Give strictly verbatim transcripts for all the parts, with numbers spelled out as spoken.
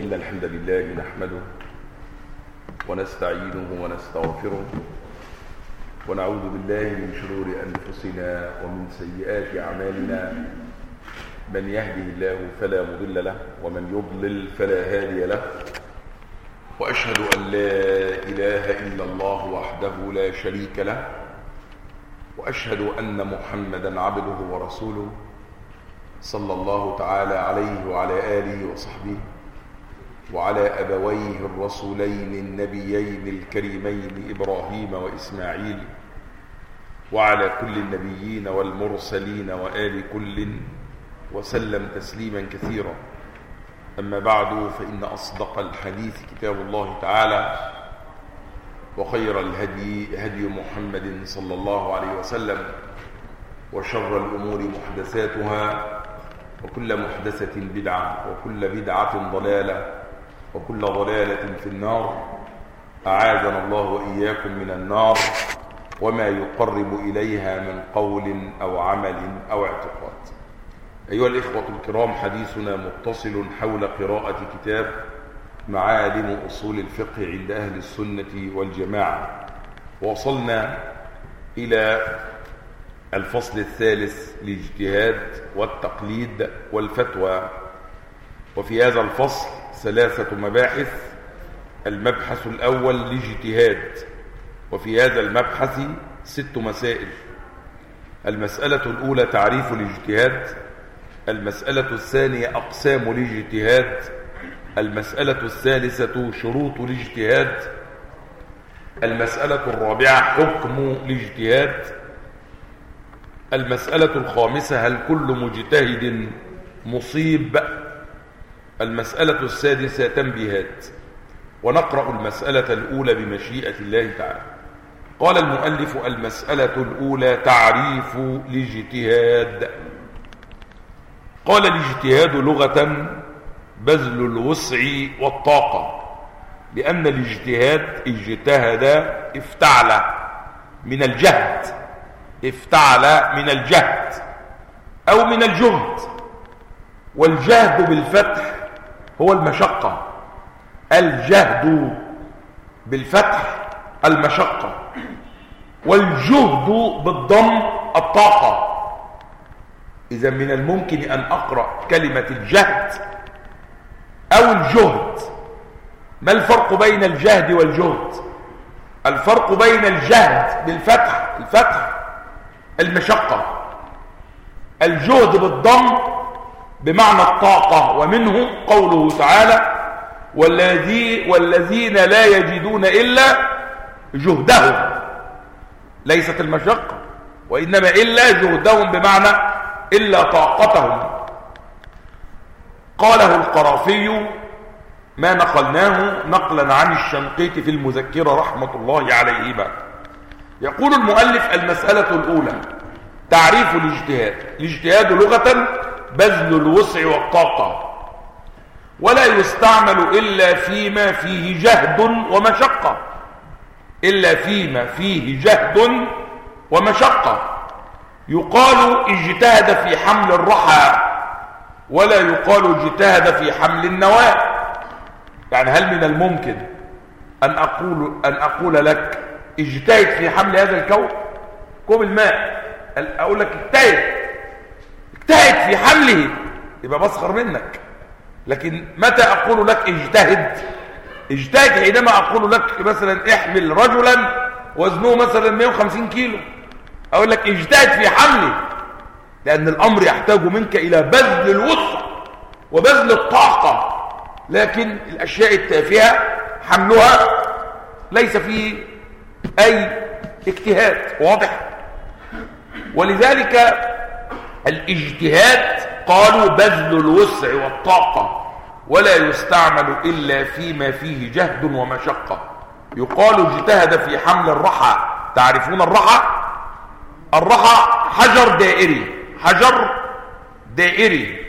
إن الحمد لله نحمده ونستعينه ونستغفره ونعوذ بالله من شرور أنفسنا ومن سيئات أعمالنا. من يهده الله فلا مضل له ومن يضلل فلا هادي له، وأشهد أن لا إله إلا الله وحده لا شريك له، وأشهد أن محمدا عبده ورسوله صلى الله تعالى عليه وعلى آله وصحبه وعلى أبويه الرسولين النبيين الكريمين إبراهيم وإسماعيل وعلى كل النبيين والمرسلين وآل كل وسلم تسليما كثيرا. أما بعد، فإن أصدق الحديث كتاب الله تعالى، وخير الهدي هدي محمد صلى الله عليه وسلم، وشر الأمور محدثاتها، وكل محدثة بدعة، وكل بدعة ضلالة، وكل ضلالة في النار. أعاذنا الله وإياكم من النار وما يقرب إليها من قول أو عمل أو اعتقاد. أيها الإخوة الكرام، حديثنا متصل حول قراءة كتاب معالم أصول الفقه عند أهل السنة والجماعة، وصلنا إلى الفصل الثالث: الاجتهاد والتقليد والفتوى. وفي هذا الفصل ثلاثة مباحث. المبحث الأول الاجتهاد، وفي هذا المبحث ست مسائل. المسألة الأولى تعريف الاجتهاد، المسألة الثانية أقسام الاجتهاد، المسألة الثالثة شروط الاجتهاد، المسألة الرابعة حكم الاجتهاد، المسألة الخامسة هل كل مجتهد مصيب، المسألة السادسة تنبيهات. ونقرأ المسألة الأولى بمشيئة الله تعالى. قال المؤلف: المسألة الأولى تعريف الاجتهاد. قال: الاجتهاد لغة بذل الوسع والطاقة، لأن الاجتهاد اجتهد افتعل من الجهد، افتعل من الجهد أو من الجهد. والجهد بالفتح هو المشقة، الجهد بالفتح المشقة، والجهد بالضم الطاقة. إذا من الممكن أن أقرأ كلمة الجهد أو الجهد. ما الفرق بين الجهد والجهد؟ الفرق بين الجهد بالفتح، الفتح المشقة، الجهد بالضم بمعنى الطاقة. ومنه قوله تعالى: والذي والذين لا يجدون إلا جهدهم. ليست المشقة، وإنما إلا جهدهم بمعنى إلا طاقتهم. قاله القرافي، ما نقلناه نقلا عن الشنقيطي في المذكرة رحمة الله عليهما. يقول المؤلف: المسألة الأولى تعريف الاجتهاد. الاجتهاد لغة بذل الوسع والطاقة، ولا يستعمل إلا فيما فيه جهد ومشقة، إلا فيما فيه جهد ومشقة. يقال اجتهد في حمل الرحى، ولا يقال اجتهد في حمل النواة. يعني هل من الممكن أن أقول, أن أقول لك اجتهد في حمل هذا الكوب، كوب الماء، أقول لك اجتهد اجتهد في حمله، يبقى بسخر منك. لكن متى أقول لك اجتهد؟ اجتهد حينما أقول لك مثلا احمل رجلا وزنه مثلا مئة وخمسين كيلو، أقول لك اجتهد في حمله، لأن الأمر يحتاج منك إلى بذل الوسع وبذل الطاقة. لكن الأشياء التافهة حملها ليس فيه أي اجتهاد. واضح؟ ولذلك الاجتهاد قالوا بذل الوسع والطاقة، ولا يستعمل إلا فيما فيه جهد ومشقة. يقال اجتهد في حمل الرحى. تعرفون الرحى؟ الرحى حجر دائري، حجر دائري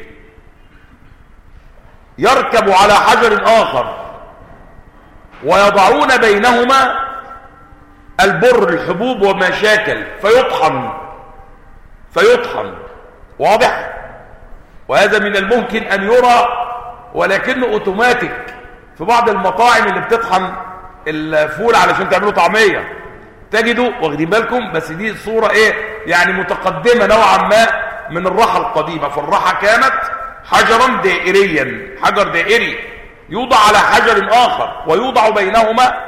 يركب على حجر آخر، ويضعون بينهما البر، الحبوب وما شاكل، فيطحن فيطحن. واضح؟ وهذا من الممكن أن يرى ولكنه أوتوماتيك، في بعض المطاعم اللي بتطحن الفول علشان تعملوا طعميه تجدوا، واخدين بالكم، بس دي صوره ايه يعني متقدمه نوعا ما من الراحه القديمه. فالراحه كانت حجرا دائريا، حجر دائري يوضع على حجر اخر ويوضع بينهما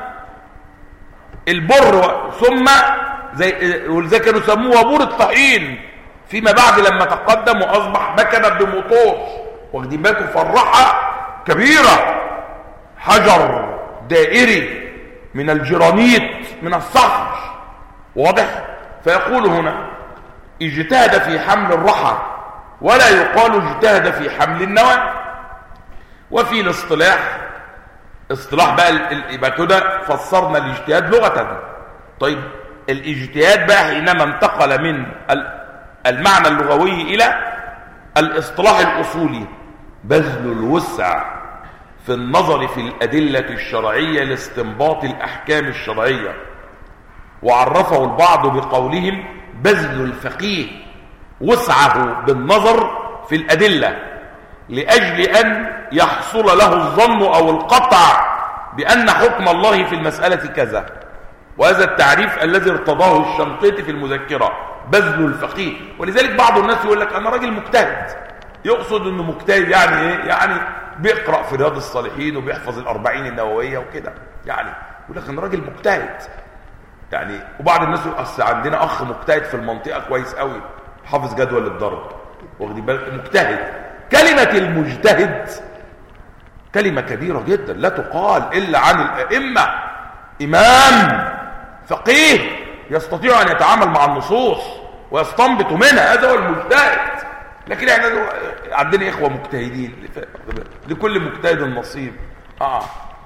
البر، ثم زي ولذلك كانوا يسموه بور الطحين فيما بعد لما تقدم واصبح مكنه بموتور، واخدين بالكم. فالراحه كبيره، حجر دائري من الجرانيت من الصخر، واضح. فيقول هنا اجتهد في حمل الرحى ولا يقال اجتهد في حمل النوى. وفي الاصطلاح، اصطلاح بقى يبقى كده فسرنا الاجتهاد لغة. طيب الاجتهاد بقى حينما انتقل من المعنى اللغوي الى الاصطلاح الاصولي، بذل الوسع في النظر في الأدلة الشرعية لاستنباط الأحكام الشرعية. وعرفه البعض بقولهم بذل الفقيه وسعه بالنظر في الأدلة لأجل أن يحصل له الظن أو القطع بأن حكم الله في المسألة كذا. وهذا التعريف الذي ارتضاه الشنقيطي في المذكرة، بذل الفقيه. ولذلك بعض الناس يقول لك أنا راجل مجتهد، يقصد أنه مجتهد يعني إيه؟ يعني بيقرأ في رياض الصالحين وبيحفظ الأربعين النووية وكده، يعني يقول لك أنا راجل مجتهد يعني. وبعض الناس يقول أصل عندنا أخ مجتهد في المنطقة كويس قوي، حافظ جدول الضرب، واخدين بالك، مجتهد. كلمة المجتهد كلمة كبيرة جدا لا تقال إلا عن الأئمة. إمام فقيه يستطيع أن يتعامل مع النصوص ويستنبط منها، هذا هو المجتهد. لكن احنا عندنا إخوة مجتهدين، لكل مجتهد نصيب. آه.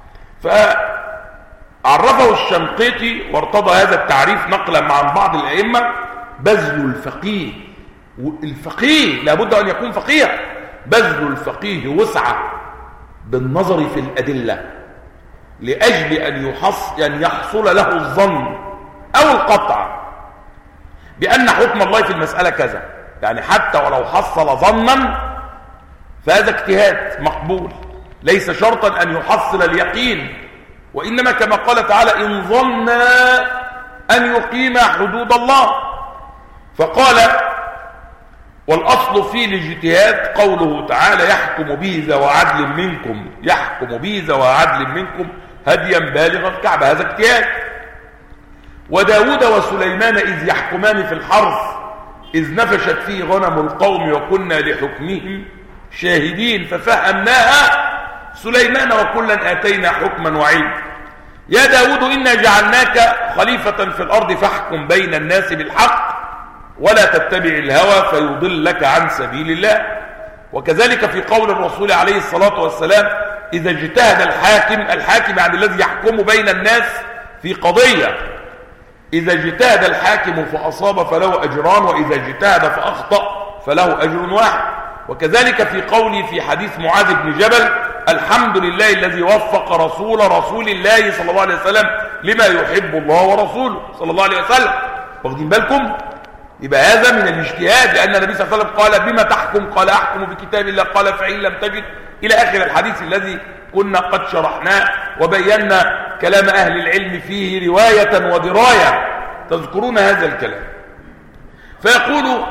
فعرفه الشنقيطي وارتضى هذا التعريف نقلا عن بعض الأئمة، بذل الفقيه. الفقيه لابد أن يكون فقيه، بذل الفقيه وسعة بالنظر في الأدلة لأجل أن يحص أن يحصل له الظن أو القطع بأن حكم الله في المسألة كذا. يعني حتى ولو حصل ظنا فهذا اجتهاد مقبول، ليس شرطا أن يحصل اليقين، وإنما كما قال تعالى إن ظن أن يقيم حدود الله. فقال والأصل في الاجتهاد قوله تعالى يحكم به ذو عدل منكم، يحكم به ذو عدل منكم هديا بالغ الكعبة، هذا اجتهاد. وداود وسليمان إذ يحكمان في الحرث إذ نفشت فيه غنم القوم وكنا لحكمهم شاهدين ففهمناها سليمان وكلا آتينا حكما وعلما. يا داود إنا جعلناك خليفة في الأرض فاحكم بين الناس بالحق ولا تتبع الهوى فيضلك عن سبيل الله. وكذلك في قول الرسول عليه الصلاة والسلام إذا اجتهد الحاكم، الحاكم يعني الذي يحكم بين الناس في قضية، إذا اجتهد الحاكم فأصاب فله أجران وإذا اجتهد فأخطأ فله أجر واحد. وكذلك في قولي في حديث معاذ بن جبل الحمد لله الذي وفق رسول رسول الله صلى الله عليه وسلم لما يحب الله ورسوله صلى الله عليه وسلم. واخدين بالكم؟ يبقى هذا من الاجتهاد، لأن النبي صلى الله عليه وسلم قال بما تحكم؟ قال أحكم بكتاب الله، قال فإن لم تجد، إلى آخر الحديث الذي كنا قد شرحناه وبينا كلام أهل العلم فيه رواية ودراية، تذكرون هذا الكلام. فيقول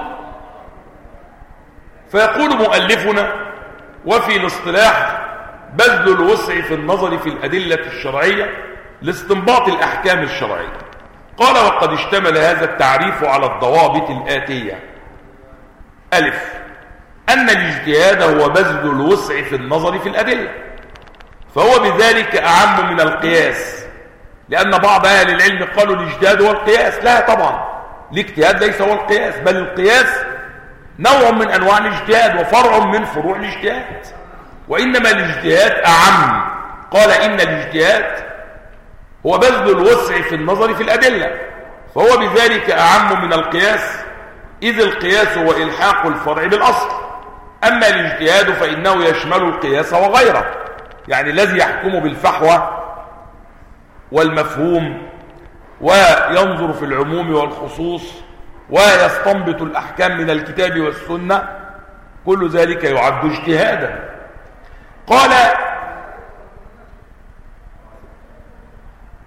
فيقول مؤلفنا وفي الاصطلاح بذل الوسع في النظر في الأدلة الشرعية لاستنباط الأحكام الشرعية. قال وقد اشتمل هذا التعريف على الضوابط الآتية: ألف، أن الاجتهاد هو بذل الوسع في النظر في الأدلة، فهو بذلك أعم من القياس، لأن بعض أهل العلم قالوا الاجتهاد هو القياس. لا طبعا، الاجتهاد ليس هو القياس، بل القياس نوع من أنواع الاجتهاد وفرع من فروع الاجتهاد، وإنما الاجتهاد أعم. قال إن الاجتهاد هو بذل الوسع في النظر في الأدلة، فهو بذلك أعم من القياس، إذ القياس هو إلحاق الفرع بالأصل، أما الاجتهاد فإنه يشمل القياس وغيره، يعني الذي يحكم بالفحوى والمفهوم وينظر في العموم والخصوص ويستنبط الأحكام من الكتاب والسنة، كل ذلك يعد اجتهادا. قال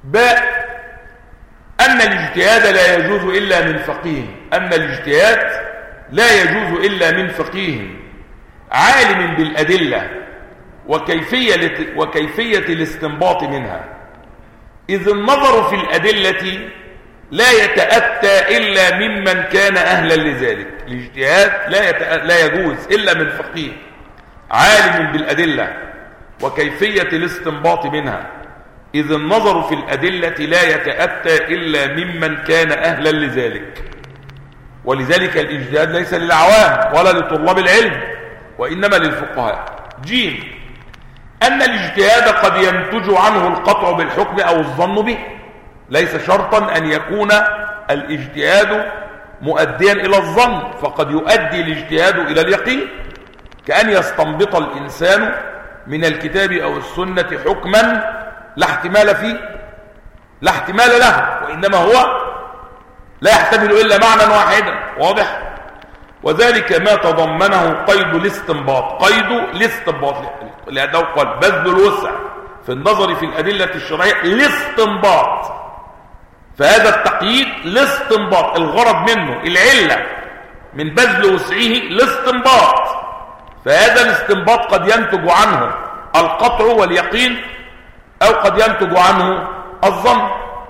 باء أن الاجتهاد لا يجوز إلا من فقيه أن الاجتهاد لا يجوز إلا من فقيه عالم بالأدلة وكيفية, وكيفية الاستنباط منها، إذ النظر في الأدلة لا يتأتى إلا ممن كان أهلا لذلك. الاجتهاد لا, يتأ... لا يجوز إلا من فقيه عالم بالأدلة وكيفية الاستنباط منها، إذ النظر في الأدلة لا يتأتى إلا ممن كان أهلا لذلك. ولذلك الاجتهاد ليس للعوام ولا لطلاب العلم وإنما للفقهاء. جيم أن الاجتهاد قد ينتج عنه القطع بالحكم أو الظن به، ليس شرطا أن يكون الاجتهاد مؤديا إلى الظن، فقد يؤدي الاجتهاد إلى اليقين، كأن يستنبط الإنسان من الكتاب أو السنة حكما لا احتمال فيه لا احتمال له، وإنما هو لا يحتمل إلا معنى واحدا. واضح؟ وذلك ما تضمنه قيد الاستنباط قيد الاستنباط لأنه قال بذل الوسع في النظر في الأدلة الشرعية الاستنباط، فهذا التقييد الاستنباط الغرض منه العلة من بذل وسعه الاستنباط، فهذا الاستنباط قد ينتج عنه القطع واليقين أو قد ينتج عنه الظن.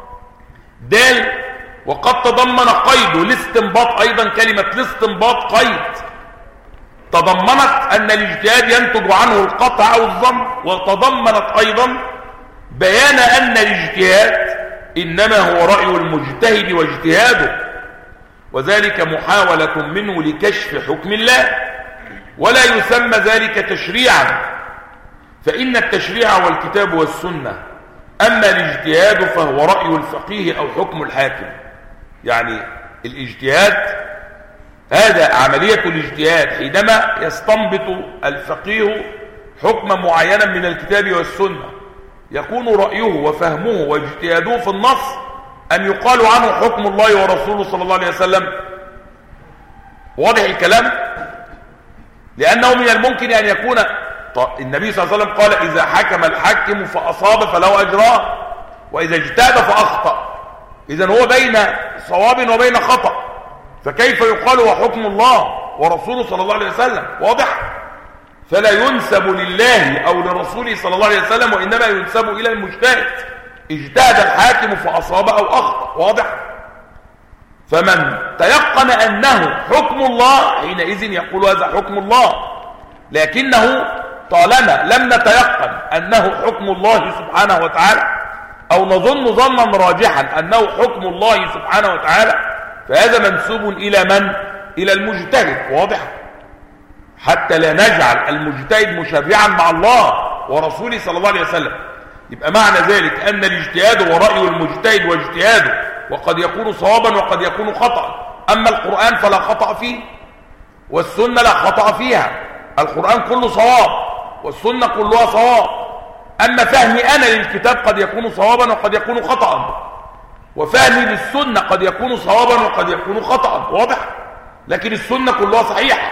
دال وقد تضمن قيد الاستنباط أيضا كلمة الاستنباط قيد تضمنت أن الاجتهاد ينتج عنه القطع أو الظن، وتضمنت أيضا بيان أن الاجتهاد إنما هو رأي المجتهد واجتهاده، وذلك محاولة منه لكشف حكم الله، ولا يسمى ذلك تشريعا، فإن التشريع والكتاب والسنة، أما الاجتهاد فهو رأي الفقيه أو حكم الحاكم. يعني الاجتهاد هذا عملية الاجتهاد حينما يستنبط الفقيه حكما معينا من الكتاب والسنة، يكون رأيه وفهمه واجتهاده في النص أن يقال عنه حكم الله ورسوله صلى الله عليه وسلم. واضح الكلام؟ لأنه من الممكن أن يكون النبي صلى الله عليه وسلم قال إذا حكم الحاكم فأصاب فله أجران وإذا اجتهد فأخطأ، إذن هو بين صواب وبين خطأ، فكيف يقال هو حكم الله ورسوله صلى الله عليه وسلم؟ واضح؟ فلا ينسب لله أو لرسوله صلى الله عليه وسلم، وإنما ينسب إلى المجتهد. اجتهد الحاكم فأصاب أو أخطأ. واضح؟ فمن تيقن أنه حكم الله حينئذ يقول هذا حكم الله، لكنه طالما لم نتيقن أنه حكم الله سبحانه وتعالى أو نظن ظنا راجحا أنه حكم الله سبحانه وتعالى، فهذا منسوب إلى من؟ إلى المجتهد. واضح؟ حتى لا نجعل المجتهد مشرعا مع الله ورسوله صلى الله عليه وسلم. يبقى معنى ذلك أن الاجتهاد هو رأي المجتهد واجتهاده، وقد يكون صوابا وقد يكون خطأ. أما القرآن فلا خطأ فيه، والسنة لا خطأ فيها. القرآن كله صواب والسنة كلها صواب. أما فهمي أنا للكتاب قد يكون صوابا وقد يكون خطأ، وفهمي للسنة قد يكون صوابا وقد يكون خطأ. واضح؟ لكن السنة كلها صحيحة.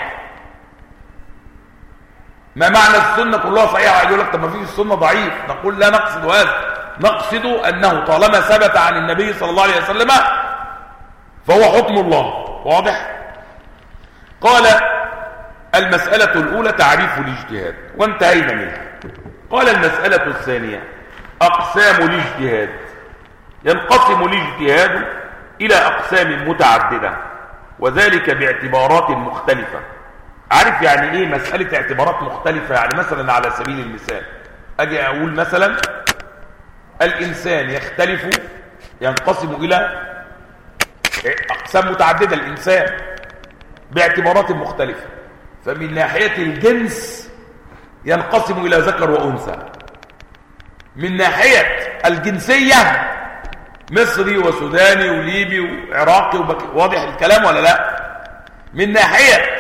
ما معنى السنة كلها صحيحة؟ يقول لك طب ما فيش السنة ضعيف. نقول لا نقصد هذا، نقصد أنه طالما ثبت عن النبي صلى الله عليه وسلم فهو حكم الله. واضح؟ قال المسألة الأولى تعريف الاجتهاد وانتهينا منها. قال المسألة الثانية أقسام الاجتهاد. ينقسم الاجتهاد إلى أقسام متعددة، وذلك باعتبارات مختلفة. عارف يعني إيه مسألة اعتبارات مختلفة؟ يعني مثلا على سبيل المثال أجي أقول مثلا الإنسان يختلف، ينقسم إلى أقسام متعددة الإنسان باعتبارات مختلفة. فمن ناحية الجنس ينقسم إلى ذكر وأنثى، من ناحية الجنسية مصري وسوداني وليبي وعراقي وبكي. واضح الكلام ولا لا؟ من ناحية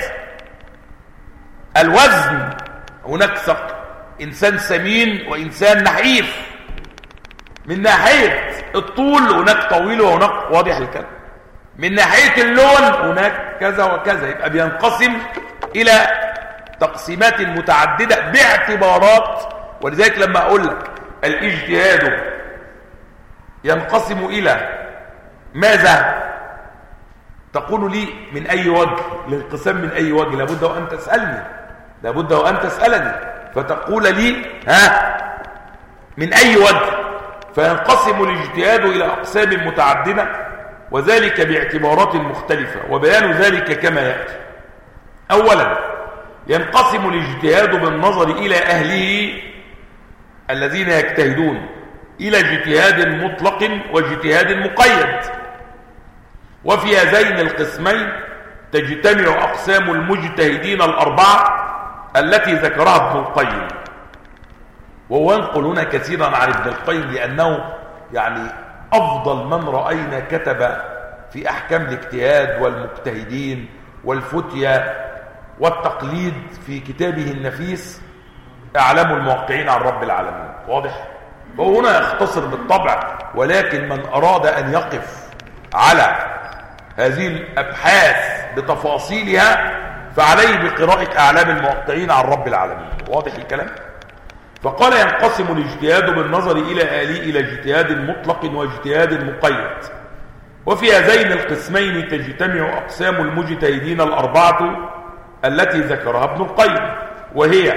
الوزن هناك سق إنسان سمين وإنسان نحيف. من ناحية الطول هناك طويل وهناك. واضح الكلام؟ من ناحية اللون هناك كذا وكذا. يبقى بينقسم إلى تقسيمات متعددة باعتبارات. ولذلك لما أقول لك الاجتهاد ينقسم إلى ماذا؟ تقول لي من أي وجه؟ الانقسام من أي وجه؟ لابد وأن تسألني، لابد وأن تسألني، فتقول لي ها من أي وجه؟ فينقسم الاجتهاد إلى أقسام متعددة، وذلك باعتبارات مختلفة، وبيان ذلك كما يأتي. أولا ينقسم الاجتهاد بالنظر إلى أهله الذين يجتهدون إلى اجتهاد مطلق واجتهاد مقيد، وفي هذين القسمين تجتمع أقسام المجتهدين الأربعة التي ذكرها ابن القيم. وهو ينقل هنا كثيرا عن ابن القيم لأنه يعني أفضل من رأينا كتب في أحكام الاجتهاد والمجتهدين والفتية والتقليد في كتابه النفيس أعلام الموقعين عن رب العالمين. واضح؟ فهو هنا يختصر بالطبع، ولكن من أراد أن يقف على هذه الأبحاث بتفاصيلها فعليه بقراءة أعلام الموقعين عن رب العالمين. واضح الكلام؟ فقال ينقسم الاجتهاد بالنظر إلى آله إلى اجتهاد مطلق واجتهاد مقيد، وفي هذين القسمين تجتمع أقسام المجتهدين الأربعة التي ذكرها ابن القيم، وهي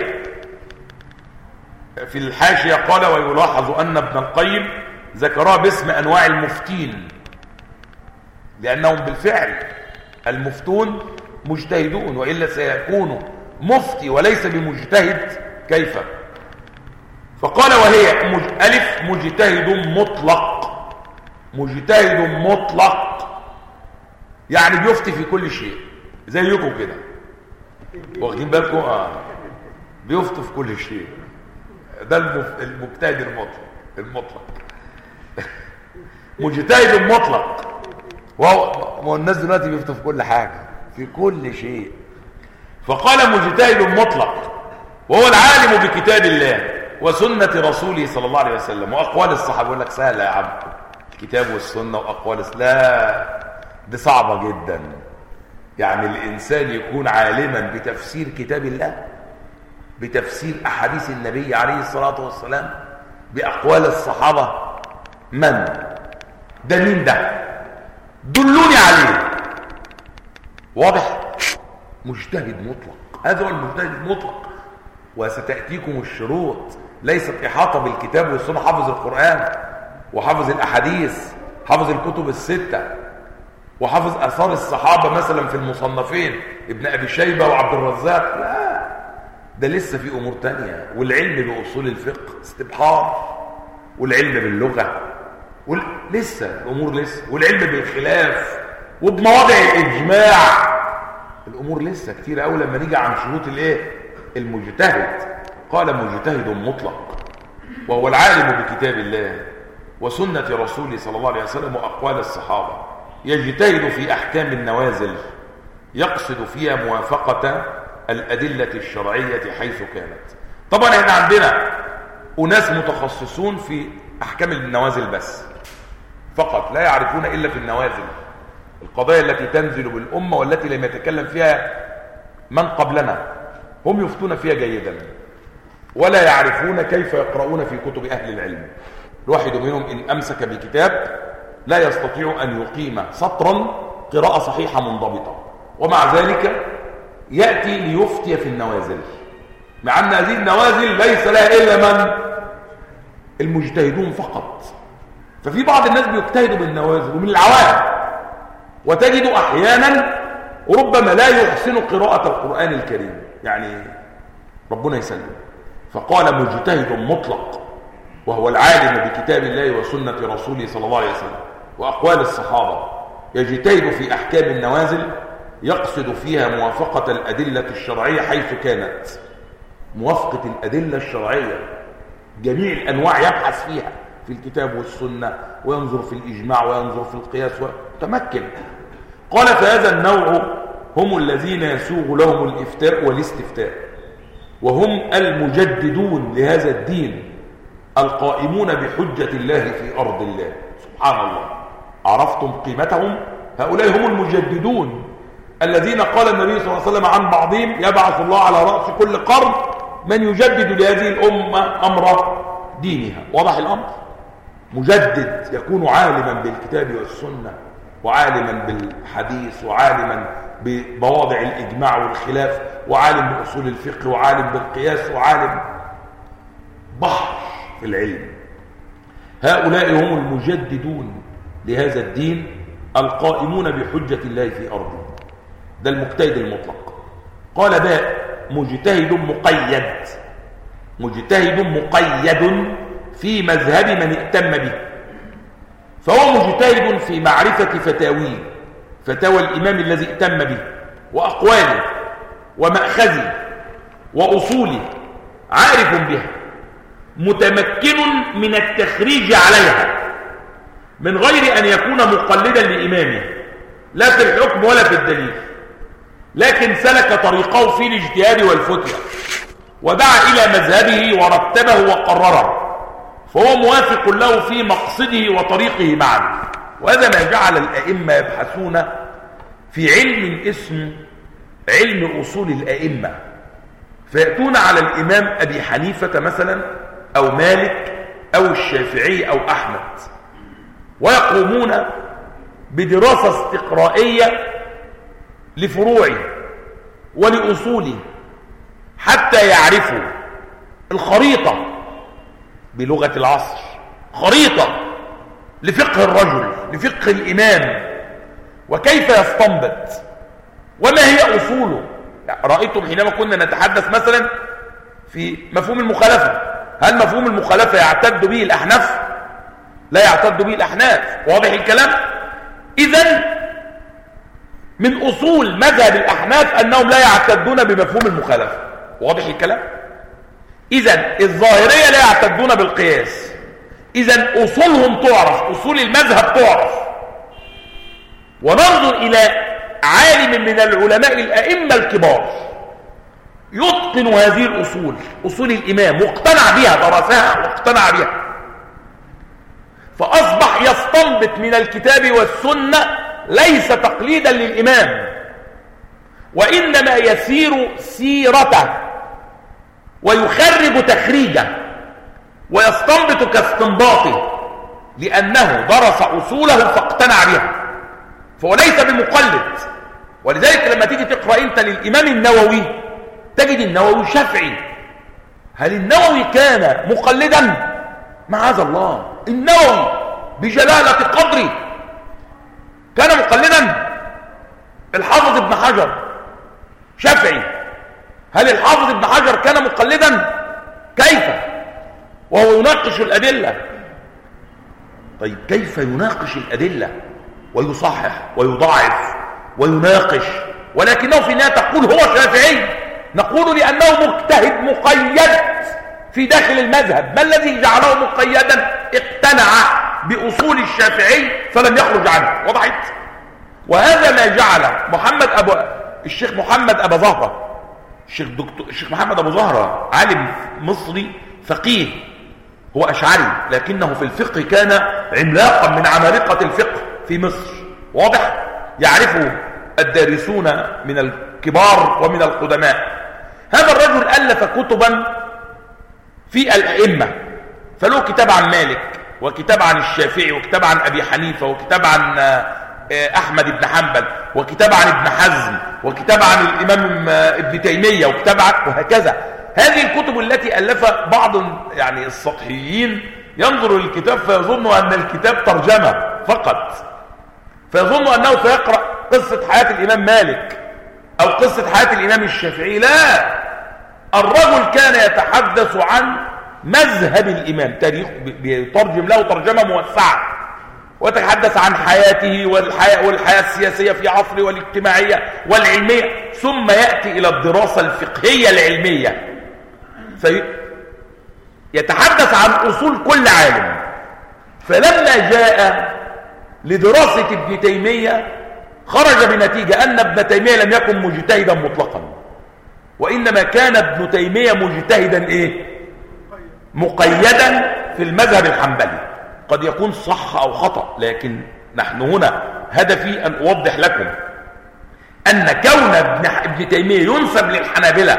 في الحاشية قال ويلاحظ أن ابن القيم ذكرها باسم أنواع المفتين، لأنهم بالفعل المفتون مجتهدون، وإلا سيكون مفتي وليس بمجتهد كيف؟ فقال وهي مج... ألف مجتهد مطلق، مجتهد مطلق يعني بيفتي في كل شيء زيكم كده، واخدين بالكم؟ اه بيفتي في كل شيء، ده المف... المجتهد المطلق المطلق مجتهد مطلق. وهو الناس دلوقتي بيفتوا في كل حاجه في كل شيء. فقال مجتهد مطلق وهو العالم بكتاب الله وسنة رسوله صلى الله عليه وسلم وأقوال الصحابة. يقول لك سهلة يا عم، الكتاب والسنة وأقوال، لا دي صعبة جدا. يعني الإنسان يكون عالما بتفسير كتاب الله، بتفسير أحاديث النبي عليه الصلاة والسلام، بأقوال الصحابة، من ده؟ مين ده؟ دلوني عليه. واضح؟ مجتهد مطلق، هذا هو المجتهد المطلق. وستأتيكم الشروط، ليست إحاطة بالكتاب والسنة، حافظ القرآن وحافظ الأحاديث، حافظ الكتب الستة، وحافظ آثار الصحابة مثلا في المصنفين ابن أبي شيبة وعبد الرزاق. لا، ده لسه في أمور تانية. والعلم بأصول الفقه استبحار، والعلم باللغة وال... لسه الأمور لسه، والعلم بالخلاف وبمواضع الإجماع، الأمور لسه كتير أوي لما نيجي عن شروط الإيه؟ المجتهد. قال مجتهد مطلق وهو العالم بكتاب الله وسنة رسوله صلى الله عليه وسلم وأقوال الصحابة، يجتهد في أحكام النوازل، يقصد فيها موافقة الأدلة الشرعية حيث كانت. طبعا احنا عندنا أناس متخصصون في أحكام النوازل بس فقط، لا يعرفون إلا في النوازل، القضايا التي تنزل بالأمة والتي لم يتكلم فيها من قبلنا، هم يفتون فيها جيدا ولا يعرفون كيف يقرؤون في كتب أهل العلم. الواحد منهم إن أمسك بكتاب لا يستطيع أن يقيم سطرا قراءة صحيحة منضبطة، ومع ذلك يأتي ليفتي في النوازل، مع أن هذه النوازل ليس لها إلا من؟ المجتهدون فقط. ففي بعض الناس بيجتهدوا بالنوازل ومن العوام، وتجد أحيانا ربما لا يحسن قراءة القرآن الكريم، يعني ربنا يسلم. فقال مجتهد مطلق وهو العالم بكتاب الله وسنة رسوله صلى الله عليه وسلم وأقوال الصحابة، يجتهد في أحكام النوازل، يقصد فيها موافقة الأدلة الشرعية حيث كانت. موافقة الأدلة الشرعية جميع الأنواع يبحث فيها في الكتاب والسنة، وينظر في الإجماع وينظر في القياس وتمكن. قال فهذا النوع هم الذين يسوغ لهم الإفتاء والاستفتاء، وهم المجددون لهذا الدين القائمون بحجة الله في أرض الله. سبحان الله، عرفتم قيمتهم؟ هؤلاء هم المجددون الذين قال النبي صلى الله عليه وسلم عن بعضهم يبعث الله على رأس كل قرن من يجدد لهذه الأمة أمر دينها. واضح الأمر؟ مجدد يكون عالما بالكتاب والسنة وعالما بالحديث وعالما بمواضع الإجماع والخلاف وعالم بأصول الفقه وعالم بالقياس وعالم بحر في العلم. هؤلاء هم المجددون لهذا الدين القائمون بحجة الله في أرضه. ده المجتهد المطلق. قال باء مجتهد مقيد، مجتهد مقيد في مذهب من ائتم به، فهو مجتهد في معرفة فتاويه، فتاوى الإمام الذي ائتم به وأقواله ومأخذه وأصوله، عارف بها، متمكن من التخريج عليها من غير أن يكون مقلدا لإمامه لا في الحكم ولا في الدليل، لكن سلك طريقه في الاجتهاد والفتوى ودعا إلى مذهبه ورتبه وقرره، فهو موافق له في مقصده وطريقه معا. وهذا ما جعل الأئمة يبحثون في علم اسمه علم أصول الأئمة، فيأتون على الإمام أبي حنيفة مثلا أو مالك أو الشافعي أو أحمد، ويقومون بدراسة استقرائية لفروعه ولأصوله حتى يعرفوا الخريطة بلغة العصر، خريطة لفقه الرجل، لفقه الإمام، وكيف يستنبط وما هي أصوله. رأيتم حينما كنا نتحدث مثلا في مفهوم المخالفة، هل مفهوم المخالفة يعتد به الأحناف؟ لا يعتد به الأحناف، واضح الكلام؟ إذن من أصول مذهب الأحناف أنهم لا يعتدون بمفهوم المخالفة، واضح الكلام؟ إذن الظاهرية لا يعتدون بالقياس، إذن أصولهم تعرف، أصول المذهب تعرف. وننظر إلى عالم من العلماء الأئمة الكبار يتقن هذه الأصول، أصول الإمام، واقتنع بها، درسها واقتنع بها، فأصبح يستنبط من الكتاب والسنة ليس تقليدا للإمام، وإنما يسير سيرته ويخرج تخريجه ويستنبط كاستنباطه، لأنه درس أصوله فاقتنع بها، فهو ليس بمقلد. ولذلك لما تيجي تقرأ أنت للإمام النووي تجد النووي شافعي. هل النووي كان مقلدا؟ معاذ الله، النووي بجلالة قدره كان مقلدا. الحافظ ابن حجر شافعي، هل الحافظ ابن حجر كان مقلدا؟ كيف وهو يناقش الأدلة؟ طيب كيف يناقش الأدلة ويصحح ويضاعف ويناقش، ولكنه في النهاية تقول هو شافعي؟ نقول لأنه مجتهد مقيد في داخل المذهب. ما الذي جعله مقيدا؟ اقتنع بأصول الشافعي فلم يخرج عنه، وضحت؟ وهذا ما جعل محمد أبو الشيخ محمد أبو زهرة، الشيخ دكتور الشيخ محمد أبو زهرة عالم مصري فقيه، هو أشعري لكنه في الفقه كان عملاقا من عمالقة الفقه في مصر، واضح؟ يعرفه الدارسون من الكبار ومن القدماء. هذا الرجل ألف كتبا في الأئمة، فله كتاب عن مالك وكتاب عن الشافعي وكتاب عن أبي حنيفة وكتاب عن أحمد بن حنبل وكتاب عن ابن حزم وكتاب عن الإمام ابن تيمية وكتاب عن وهكذا. هذه الكتب التي ألفها بعض يعني السطحيين ينظر للكتاب فيظن أن الكتاب ترجمة فقط، فيظن أنه سيقرأ قصة حياة الإمام مالك أو قصة حياة الإمام الشافعي. لا، الرجل كان يتحدث عن مذهب الإمام، تاريخ بيترجم له ترجمة موسعة، ويتحدث عن حياته والحياة, والحياة السياسية في عصره والاجتماعية والعلمية، ثم يأتي إلى الدراسة الفقهية العلمية فيتحدث عن أصول كل عالم. فلما جاء لدراسة ابن تيمية خرج بنتيجة أن ابن تيمية لم يكن مجتهدا مطلقا، وإنما كان ابن تيمية مجتهدا إيه؟ مقيدا في المذهب الحنبلي. قد يكون صح أو خطأ، لكن نحن هنا هدفي أن أوضح لكم أن كون ابن, ابن تيمية ينسب للحنابلة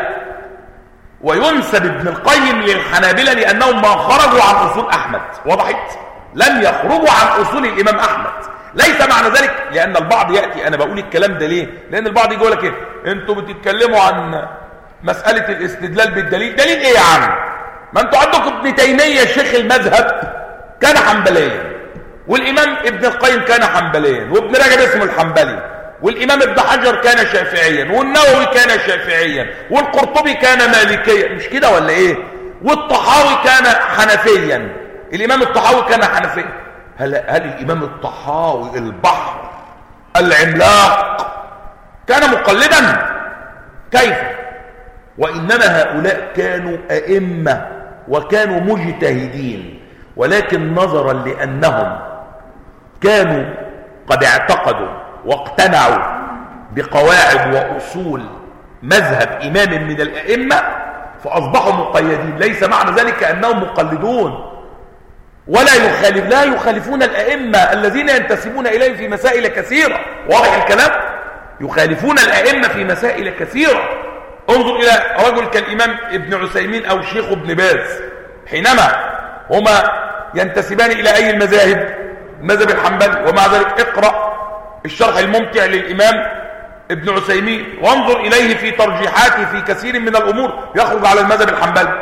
وينسب ابن القيم للحنابلة لأنهم ما خرجوا عن أصول أحمد، وضحت؟ لم يخرجوا عن أصول الإمام أحمد. ليس معنى ذلك، لأن البعض يأتي، أنا بقول الكلام ده ليه؟ لأن البعض يقول لك إيه؟ أنتوا بتتكلموا عن مسألة الاستدلال بالدليل. دليل إيه يا عم؟ ما أنتوا عندكم ابن تيمية شيخ المذهب كان حنبليا، والإمام ابن القيم كان حنبليا، وابن رجب اسمه الحنبلي، والإمام ابن حجر كان شافعيا، والنووي كان شافعيا، والقرطبي كان مالكيا، مش كده ولا إيه؟ والطحاوي كان حنفيا، الإمام الطحاوي كان حنفيا. هل, هل الإمام الطحاوي البحر العملاق كان مقلدا؟ كيف؟ وإنما هؤلاء كانوا أئمة وكانوا مجتهدين، ولكن نظرا لأنهم كانوا قد اعتقدوا واقتنعوا بقواعد وأصول مذهب إمام من الأئمة فأصبحوا مقيدين. ليس معنى ذلك أنهم مقلدون ولا يخالف لا يخالفون الأئمة الذين ينتسبون إليه في مسائل كثيرة. واضح الكلام؟ يخالفون الأئمة في مسائل كثيرة. انظر إلى رجل كالإمام ابن عثيمين أو الشيخ ابن باز، حينما هما ينتسبان إلى أي المذاهب؟ المذهب الحنبلي. ومع ذلك اقرأ الشرح الممتع للإمام ابن عثيمين وانظر إليه في ترجيحاته في كثير من الأمور يخرج على المذهب الحنبلي.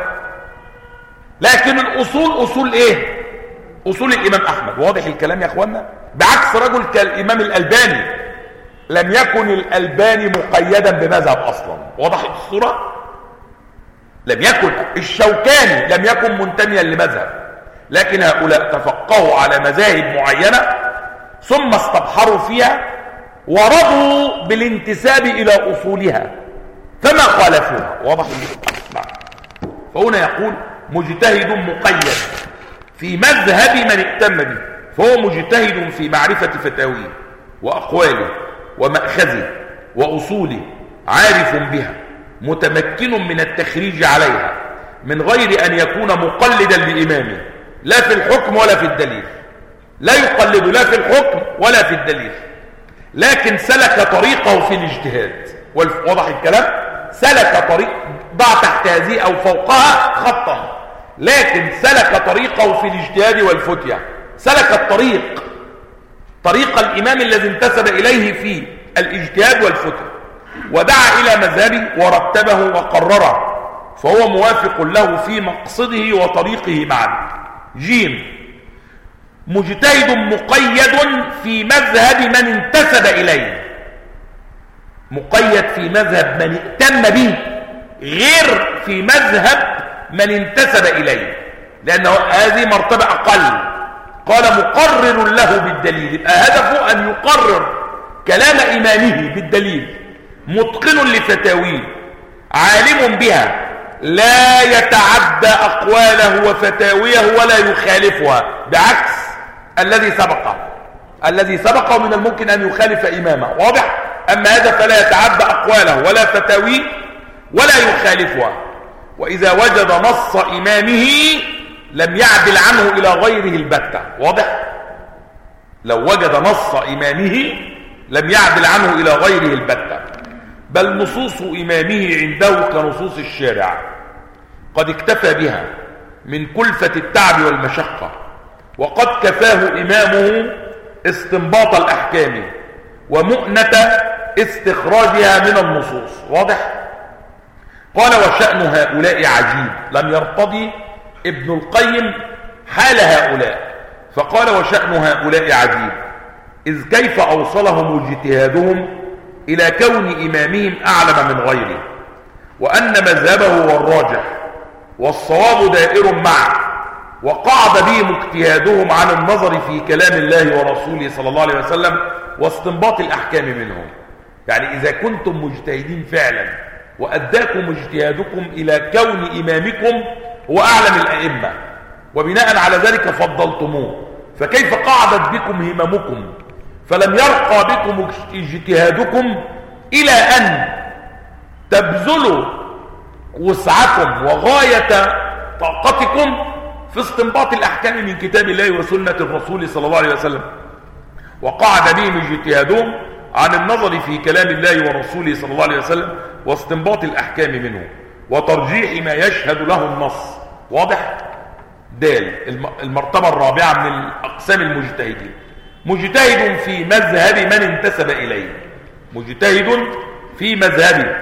لكن الأصول أصول إيه؟ أصول الإمام أحمد. واضح الكلام يا أخوانا؟ بعكس رجل كالإمام الألباني، لم يكن الألباني مقيدا بمذهب أصلا. واضح الصورة؟ لم يكن. الشوكاني لم يكن منتميا لمذهب، لكن هؤلاء تفقهوا على مذاهب معينة ثم استبحروا فيها ورضوا بالانتساب إلى أصولها فما خالفوها. واضح؟ نعم. فهنا يقول مجتهد مقيد في مذهب من ائتم به، فهو مجتهد في معرفة فتاويه وأقواله ومأخذه وأصوله، عارف بها، متمكن من التخريج عليها من غير أن يكون مقلدا لإمامه، لا في الحكم ولا في الدليل. لا يقلد لا في الحكم ولا في الدليل، لكن سلك طريقه في الاجتهاد. واضح الكلام؟ سلك طريق، ضع تحت هذه أو فوقها خطا، لكن سلك طريقه في الاجتهاد والفتية. سلك الطريق، طريق الإمام الذي انتسب إليه في الاجتهاد والفتية، ودعا إلى مذهبه ورتبه وقرره، فهو موافق له في مقصده وطريقه معا. جيم مجتهد مقيد في مذهب من انتسب إليه، مقيد في مذهب من ائتم به غير في مذهب من انتسب إليه، لأنه هذه مرتبة أقل. قال مقرر له بالدليل، يبقى هدفه أن يقرر كلام إمامه بالدليل، متقن لفتاويه، عالم بها، لا يتعدى أقواله وفتاويه ولا يخالفها، بعكس الذي سبقه. الذي سبقه من الممكن أن يخالف إمامه. واضح؟ أما هذا فلا يتعدى أقواله ولا فتاويه ولا يخالفها. وإذا وجد نص إمامه لم يعدل عنه إلى غيره البتة. واضح؟ لو وجد نص إمامه لم يعدل عنه إلى غيره البتة، بل نصوص إمامه عنده كنصوص الشارع، قد اكتفى بها من كلفة التعب والمشقة، وقد كفاه إمامه استنباط الأحكام ومؤنة استخراجها من النصوص. واضح؟ قال وشأن هؤلاء عجيب، لم يرتضي ابن القيم حال هؤلاء، فقال وشأن هؤلاء عجيب، إذ كيف أوصلهم اجتهادهم إلى كون إمامهم أعلم من غيره، وأن مذهبه هو الراجح والصواب دائر معه، وقعد بهم اجتهادهم عن النظر في كلام الله ورسوله صلى الله عليه وسلم واستنباط الأحكام منهم. يعني إذا كنتم مجتهدين فعلا وأداكم اجتهادكم إلى كون إمامكم هو أعلم الأئمة، وبناء على ذلك فضلتموه، فكيف قعدت بكم هممكم فلم يرقى بكم اجتهادكم إلى أن تبذلوا وسعكم وغاية طاقتكم في استنباط الأحكام من كتاب الله وسنة الرسول صلى الله عليه وسلم، وقعد بهم اجتهادهم عن النظر في كلام الله ورسوله صلى الله عليه وسلم واستنباط الأحكام منه وترجيح ما يشهد له النص. واضح؟ دال المرتبة الرابعة من أقسام المجتهدين. مجتهد في مذهب من انتسب إليه، مجتهد في مذهب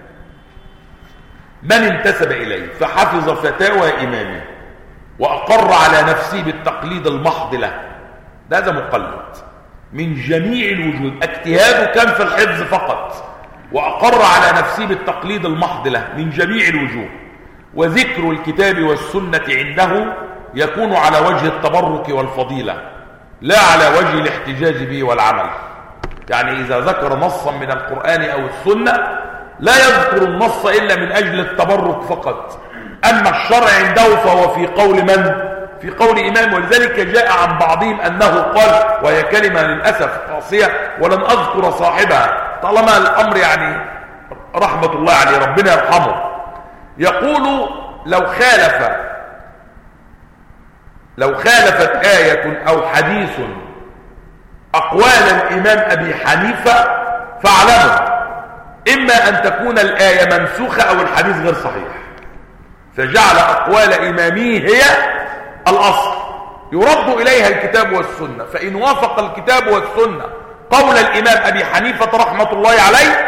من انتسب إليه فحفظ فتاوى إمامه وأقر على نفسه بالتقليد المحض له، ده هذا مقلد من جميع الوجود، اجتهاده كان في الحفظ فقط، وأقر على نفسه بالتقليد المحض له من جميع الوجوه. وذكر الكتاب والسنة عنده يكون على وجه التبرك والفضيلة لا على وجه الاحتجاج به والعمل. يعني إذا ذكر نصا من القرآن أو السنة لا يذكر النص إلا من أجل التبرك فقط، أما الشرع عنده فهو في قول من؟ في قول إمام. ولذلك جاء عن بعضهم أنه قال، وهي كلمة للأسف قاسية ولن أذكر صاحبها طالما الأمر يعني رحمة الله عليه ربنا يرحمه، يقول لو خالف لو خالفت آية أو حديث أقوال الإمام أبي حنيفة فاعلموا إما أن تكون الآية منسوخة أو الحديث غير صحيح، فجعل أقوال إمامه هي الأصل يرد إليها الكتاب والسنة. فإن وافق الكتاب والسنة قول الإمام أبي حنيفة رحمة الله عليه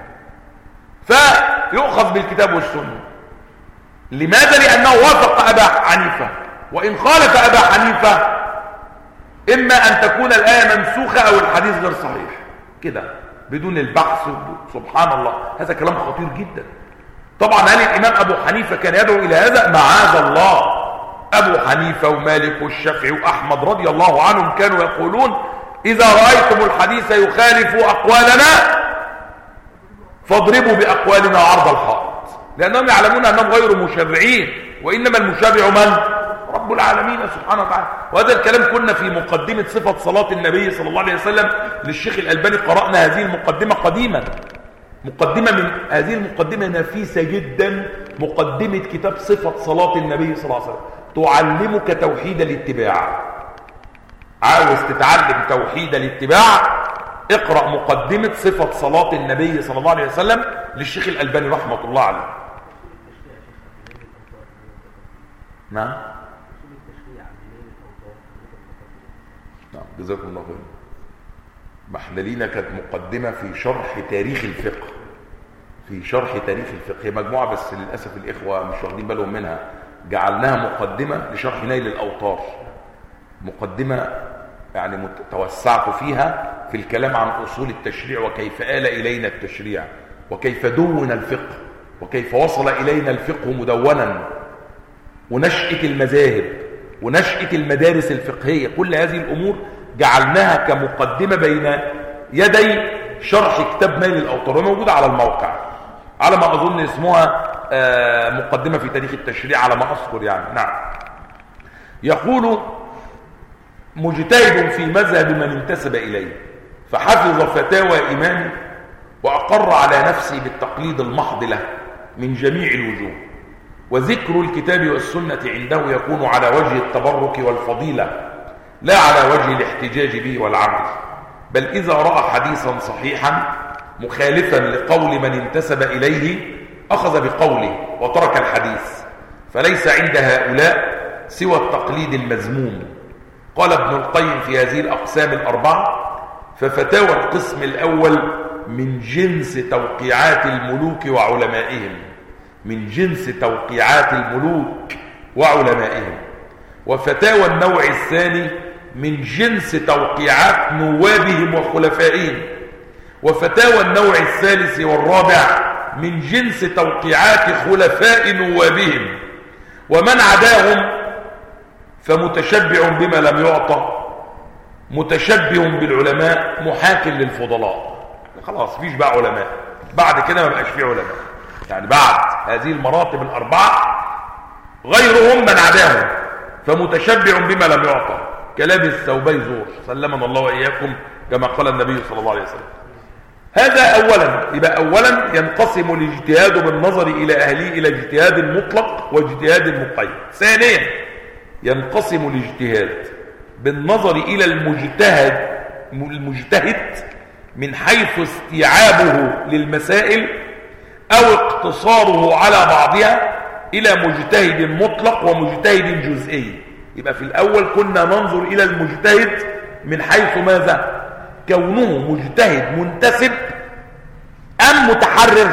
فيؤخذ بالكتاب والسنة. لماذا؟ لأنه وافق أبا حنيفة. وإن خالف أبا حنيفة إما أن تكون الآية منسوخة أو الحديث غير صحيح، كده بدون البحث. سبحان الله، هذا كلام خطير جدا. طبعا هل الإمام أبو حنيفة كان يدعو إلى هذا؟ معاذ الله. أبو حنيفة ومالك والشافعي وأحمد رضي الله عنهم كانوا يقولون إذا رأيتم الحديث يخالف أقوالنا فاضربوا بأقوالنا عرض الحائط، لأنهم يعلمون أنهم غير مشرعين، وإنما المشرع من؟ رب العالمين سبحانه وتعالى. وهذا الكلام كنا في مقدمة صفة صلاة النبي صلى الله عليه وسلم للشيخ الألباني قرأنا هذه المقدمة قديما، مقدمة من هذه المقدمة نفيسة جدا، مقدمة كتاب صفة صلاة النبي صلى الله عليه وسلم تعلمك توحيد الاتباع. عاوز تتعلم توحيد الاتباع اقرأ مقدمة صفة صلاة النبي صلى الله عليه وسلم للشيخ الألباني رحمة الله عليه. نعم نعم جزاكم الله خير. ما احنا لينا كانت مقدمة في شرح تاريخ الفقه، في شرح تاريخ الفقه، هي مجموعة بس للأسف الإخوة مش واخدين بالهم منها، جعلناها مقدمة لشرح نيل الأوطار، مقدمة يعني توسعت فيها في الكلام عن أصول التشريع وكيف آل إلينا التشريع وكيف دون الفقه وكيف وصل إلينا الفقه مدونا، ونشأة المذاهب ونشأة المدارس الفقهية. كل هذه الأمور جعلناها كمقدمة بين يدي شرح كتاب نيل الأوطار، وموجودة على الموقع على ما أظن اسمها مقدمة في تاريخ التشريع على ما أذكر يعني. نعم. يقول مجتهد في مذهب من انتسب إليه فحفظ فتاوى إمامه وأقر على نفسه بالتقليد المحض له من جميع الوجوه. وذكر الكتاب والسنة عنده يكون على وجه التبرك والفضيلة لا على وجه الاحتجاج به والعمل، بل إذا رأى حديثا صحيحا مخالفا لقول من انتسب إليه أخذ بقوله وترك الحديث، فليس عند هؤلاء سوى التقليد المذموم. قال ابن القيم في هذه الأقسام الأربعة: ففتاوى القسم الأول من جنس توقيعات الملوك وعلمائهم، من جنس توقيعات الملوك وعلمائهم. وفتاوى النوع الثاني من جنس توقيعات نوابهم وخلفائهم. وفتاوى النوع الثالث والرابع من جنس توقيعات خلفاء نوابهم. ومن عداهم فمتشبع بما لم يعطى، متشبع بالعلماء، محاك للفضلاء. خلاص فيش بقى علماء بعد كده، ما بقاش فيه علماء يعني بعد هذه المراتب الأربعة. غيرهم من عداهم فمتشبع بما لم يعطى كلابس ثوبي زور، سلمنا الله وإياكم كما قال النبي صلى الله عليه وسلم. هذا أولا. يبقى أولا ينقسم الاجتهاد بالنظر إلى أهله إلى اجتهاد مطلق واجتهاد مقيد. ثانيا ينقسم الاجتهاد بالنظر إلى المجتهد المجتهد من حيث استيعابه للمسائل أو اقتصاره على بعضها إلى مجتهد مطلق ومجتهد جزئي. يبقى في الأول كنا ننظر إلى المجتهد من حيث ماذا؟ كونه مجتهد منتسب أم متحرر.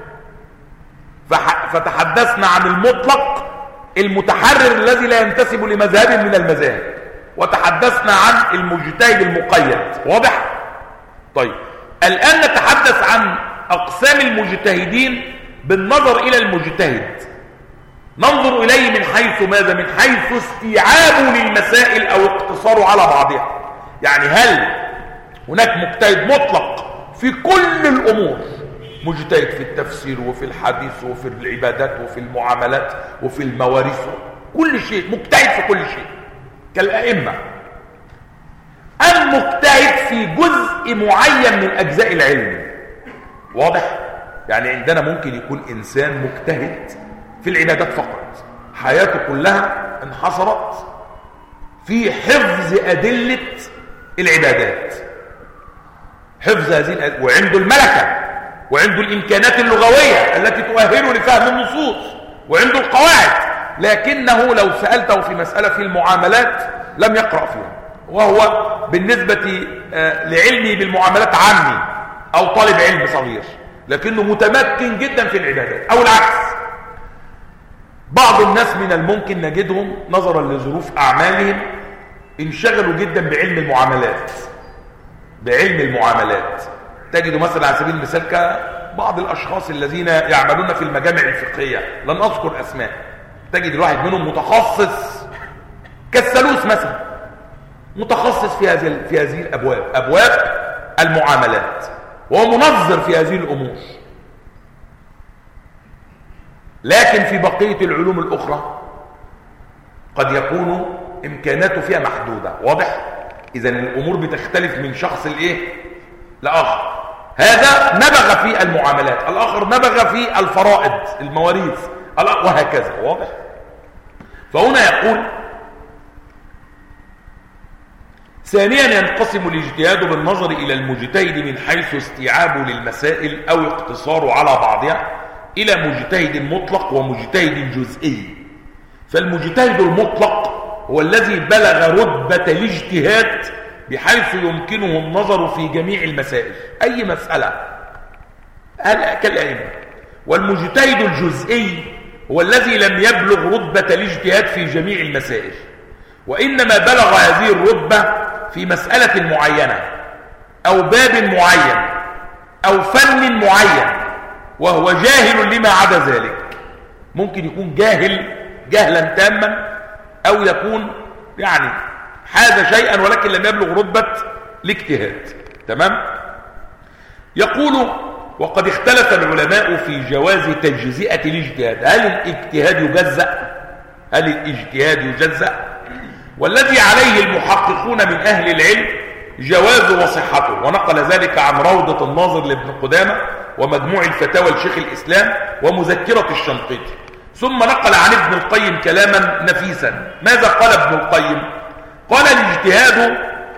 فتحدثنا عن المطلق المتحرر الذي لا ينتسب لمذهب من المذاهب، وتحدثنا عن المجتهد المقيد. واضح؟ طيب الآن نتحدث عن أقسام المجتهدين بالنظر إلى المجتهد. ننظر إليه من حيث ماذا؟ من حيث استيعابه للمسائل أو اقتصاره على بعضها. يعني هل هناك مجتهد مطلق في كل الأمور، مجتهد في التفسير وفي الحديث وفي العبادات وفي المعاملات وفي المواريث، كل شيء مجتهد في كل شيء كالأئمة، أم مجتهد في جزء معين من أجزاء العلم؟ واضح؟ يعني عندنا ممكن يكون إنسان مجتهد في العبادات فقط، حياته كلها انحصرت في حفظ أدلة العبادات، حفظ هذه الأدلة، وعنده الملكة وعنده الإمكانات اللغوية التي تؤهله لفهم النصوص وعنده القواعد، لكنه لو سألته في مسألة في المعاملات لم يقرأ فيها، وهو بالنسبة لعلمي بالمعاملات عامي أو طالب علم صغير، لكنه متمكن جدا في العبادات. أو العكس، بعض الناس من الممكن نجدهم نظرا لظروف أعمالهم انشغلوا جدا بعلم المعاملات بعلم المعاملات تجد مثلا على سبيل المثال كبعض الأشخاص الذين يعملون في المجامع الفقهية، لن أذكر أسماء، تجد الواحد منهم متخصص كالثالوث مثلا، متخصص في هذه في هذه الأبواب، أبواب المعاملات، وهو منظر في هذه الأمور، لكن في بقية العلوم الأخرى قد يكون إمكاناته فيها محدودة. واضح؟ إذن الأمور بتختلف من شخص لإيه؟ لآخر. هذا نبغ في المعاملات، الآخر نبغ في الفرائض المواريث، وهكذا. واضح؟ فهنا يقول ثانيا ينقسم الاجتهاد بالنظر إلى المجتهد من حيث استيعابه للمسائل أو اقتصاره على بعضها إلى مجتهد مطلق ومجتهد جزئي. فالمجتهد المطلق هو الذي بلغ رتبة الاجتهاد بحيث يمكنه النظر في جميع المسائل، أي مسألة كالأئمة. والمجتهد الجزئي هو الذي لم يبلغ رتبة الاجتهاد في جميع المسائل، وإنما بلغ هذه الرتبة في مسألة معينة أو باب معين أو فن معين، وهو جاهل لما عدا ذلك. ممكن يكون جاهل جهلا تاما، أو يكون يعني حاز شيئا ولكن لم يبلغ رتبة الاجتهاد. تمام؟ يقول وقد اختلف العلماء في جواز تجزئة الاجتهاد. هل الاجتهاد يجزأ؟ هل الاجتهاد يجزأ؟ والذي عليه المحققون من أهل العلم جواز وصحته، ونقل ذلك عن روضة الناظر لابن قدامة ومجموع الفتاوى لشيخ الإسلام ومذكرة الشنقيطي. ثم نقل عن ابن القيم كلاما نفيسا. ماذا قال ابن القيم؟ قال الاجتهاد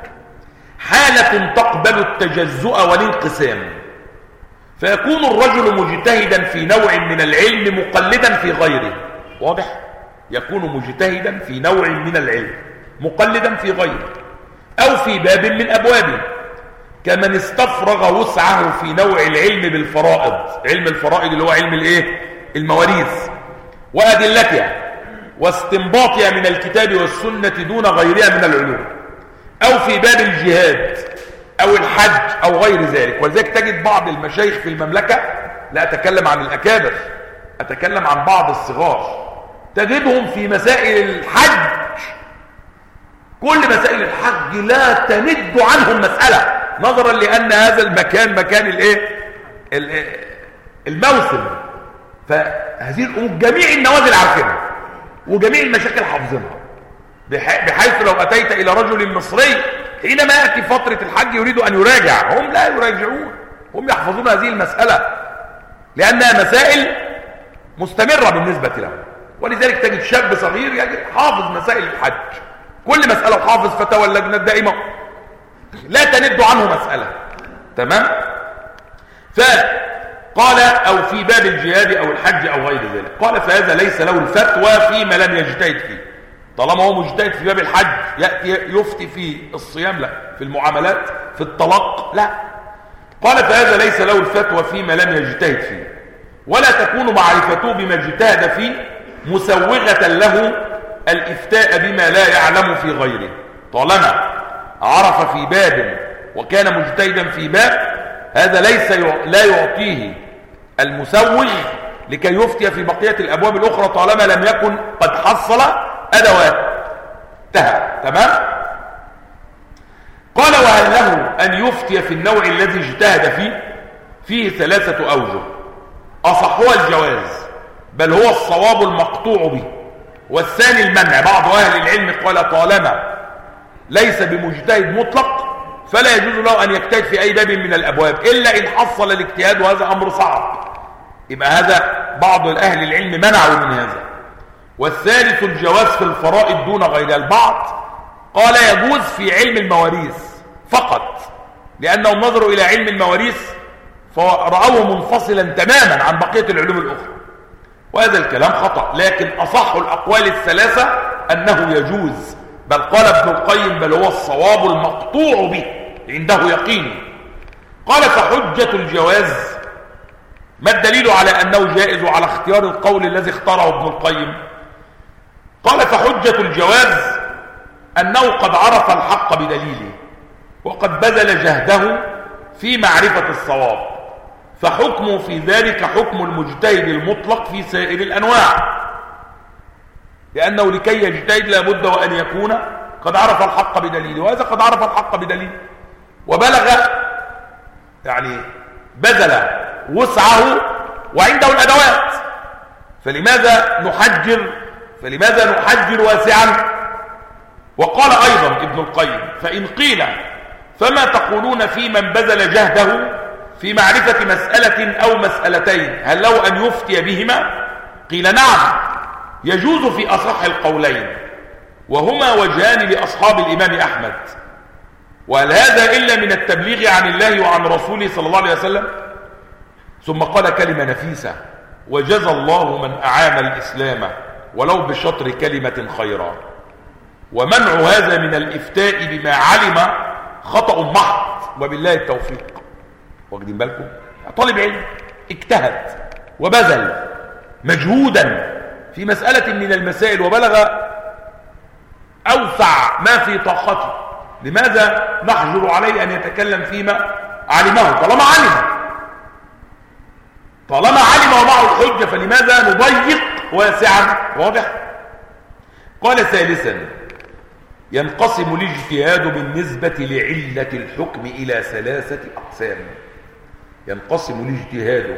حالة تقبل التجزؤ والانقسام، فيكون الرجل مجتهدا في نوع من العلم مقلدا في غيره. واضح؟ يكون مجتهدا في نوع من العلم مقلدا في غيره، أو في باب من أبوابه، كمن استفرغ وسعه في نوع العلم بالفرائض، علم الفرائض اللي هو علم الايه؟ المواريث وأدلتها واستنباطها من الكتاب والسنة دون غيرها من العلوم، أو في باب الجهاد أو الحج أو غير ذلك. ولذلك تجد بعض المشايخ في المملكة، لا أتكلم عن الأكابر، أتكلم عن بعض الصغار، تجدهم في مسائل الحج، كل مسائل الحج لا تند عنهم مسألة، نظرا لأن هذا المكان مكان الايه؟ الموسم. فهذه الأمور جميع النوازل عارفينها وجميع المشاكل حافظينها، بحيث لو أتيت إلى رجل مصري حينما يأتي فترة الحج يريد أن يراجع، هم لا يراجعون، هم يحفظون هذه المسألة لأنها مسائل مستمرة بالنسبة لهم. ولذلك تجد شاب صغير حافظ مسائل الحج، كل مسألة وحافظ فتاوى اللجنة الدائمة، لا تند عنه مسألة. تمام؟ قال أو في باب الجهاد أو الحج أو غير ذلك. قال فهذا ليس له الفتوى فيما لم يجتهد فيه. طالما هو مجتهد في باب الحج يأتي يفتي في الصيام؟ لا. في المعاملات؟ في الطلاق؟ لا. قال فهذا ليس له الفتوى فيما لم يجتهد فيه، ولا تكون معرفته بما اجتهد فيه مسوغة له الإفتاء بما لا يعلم في غيره. طالما عرف في باب وكان مجتهدا في باب، هذا ليس لا يعطيه المسوغ لكي يفتي في بقية الأبواب الأخرى طالما لم يكن قد حصل أدواتها. تمام؟ قال وهل له أن يفتي في النوع الذي اجتهد فيه؟ فيه ثلاثة أوجه. أصحها الجواز، بل هو الصواب المقطوع به. والثاني المنع. بعض أهل العلم قال طالما ليس بمجتهد مطلق فلا يجوز له أن يجتهد في أي باب من الأبواب إلا إن حصل الاجتهاد، وهذا أمر صعب. يبقى هذا بعض أهل العلم منعوا من هذا. والثالث الجواز في الفرائض دون غيرها. البعض قال يجوز في علم المواريث فقط، لأنهم نظروا إلى علم المواريث فرأوه منفصلا تماما عن بقية العلوم الأخرى، وهذا الكلام خطأ. لكن أصح الأقوال الثلاثة أنه يجوز، بل قال ابن القيم بل هو الصواب المقطوع به عنده يقين. قال فحجة الجواز، ما الدليل على أنه جائز وعلى اختيار القول الذي اختاره ابن القيم؟ قال فحجة الجواز أنه قد عرف الحق بدليله وقد بذل جهده في معرفة الصواب، فحكمه في ذلك حكم المجتهد المطلق في سائر الأنواع، لأنه لكي يجتهد لابد وأن يكون قد عرف الحق بدليله، وهذا قد عرف الحق بدليله وبلغ يعني بذل وسعه وعنده الأدوات. فلماذا نحجر فلماذا نحجر واسعا؟ وقال أيضا ابن القيم فإن قيل فما تقولون في من بذل جهده في معرفة مسألة أو مسألتين، هل له أن يفتي بهما؟ قيل نعم، يجوز في أصح القولين، وهما وجهان لأصحاب الإمام أحمد. وهل هذا إلا من التبليغ عن الله وعن رسوله صلى الله عليه وسلم؟ ثم قال كلمة نفيسة: وجزى الله من أعان الإسلام ولو بشطر كلمة خيرا. ومنع هذا من الإفتاء بما علم خطأ محض، وبالله التوفيق. واخدين بالكم؟ طالب علم اجتهد وبذل مجهودا في مسألة من المسائل وبلغ أوسع ما في طاقته، لماذا نحجر عليه أن يتكلم فيما علمه؟ طالما علم طالما علم ومعه الحجة فلماذا نضيق واسعا؟ واضح؟ قال ثالثا ينقسم الاجتهاد بالنسبة لعلة الحكم إلى ثلاثة أقسام. ينقسم الاجتهاد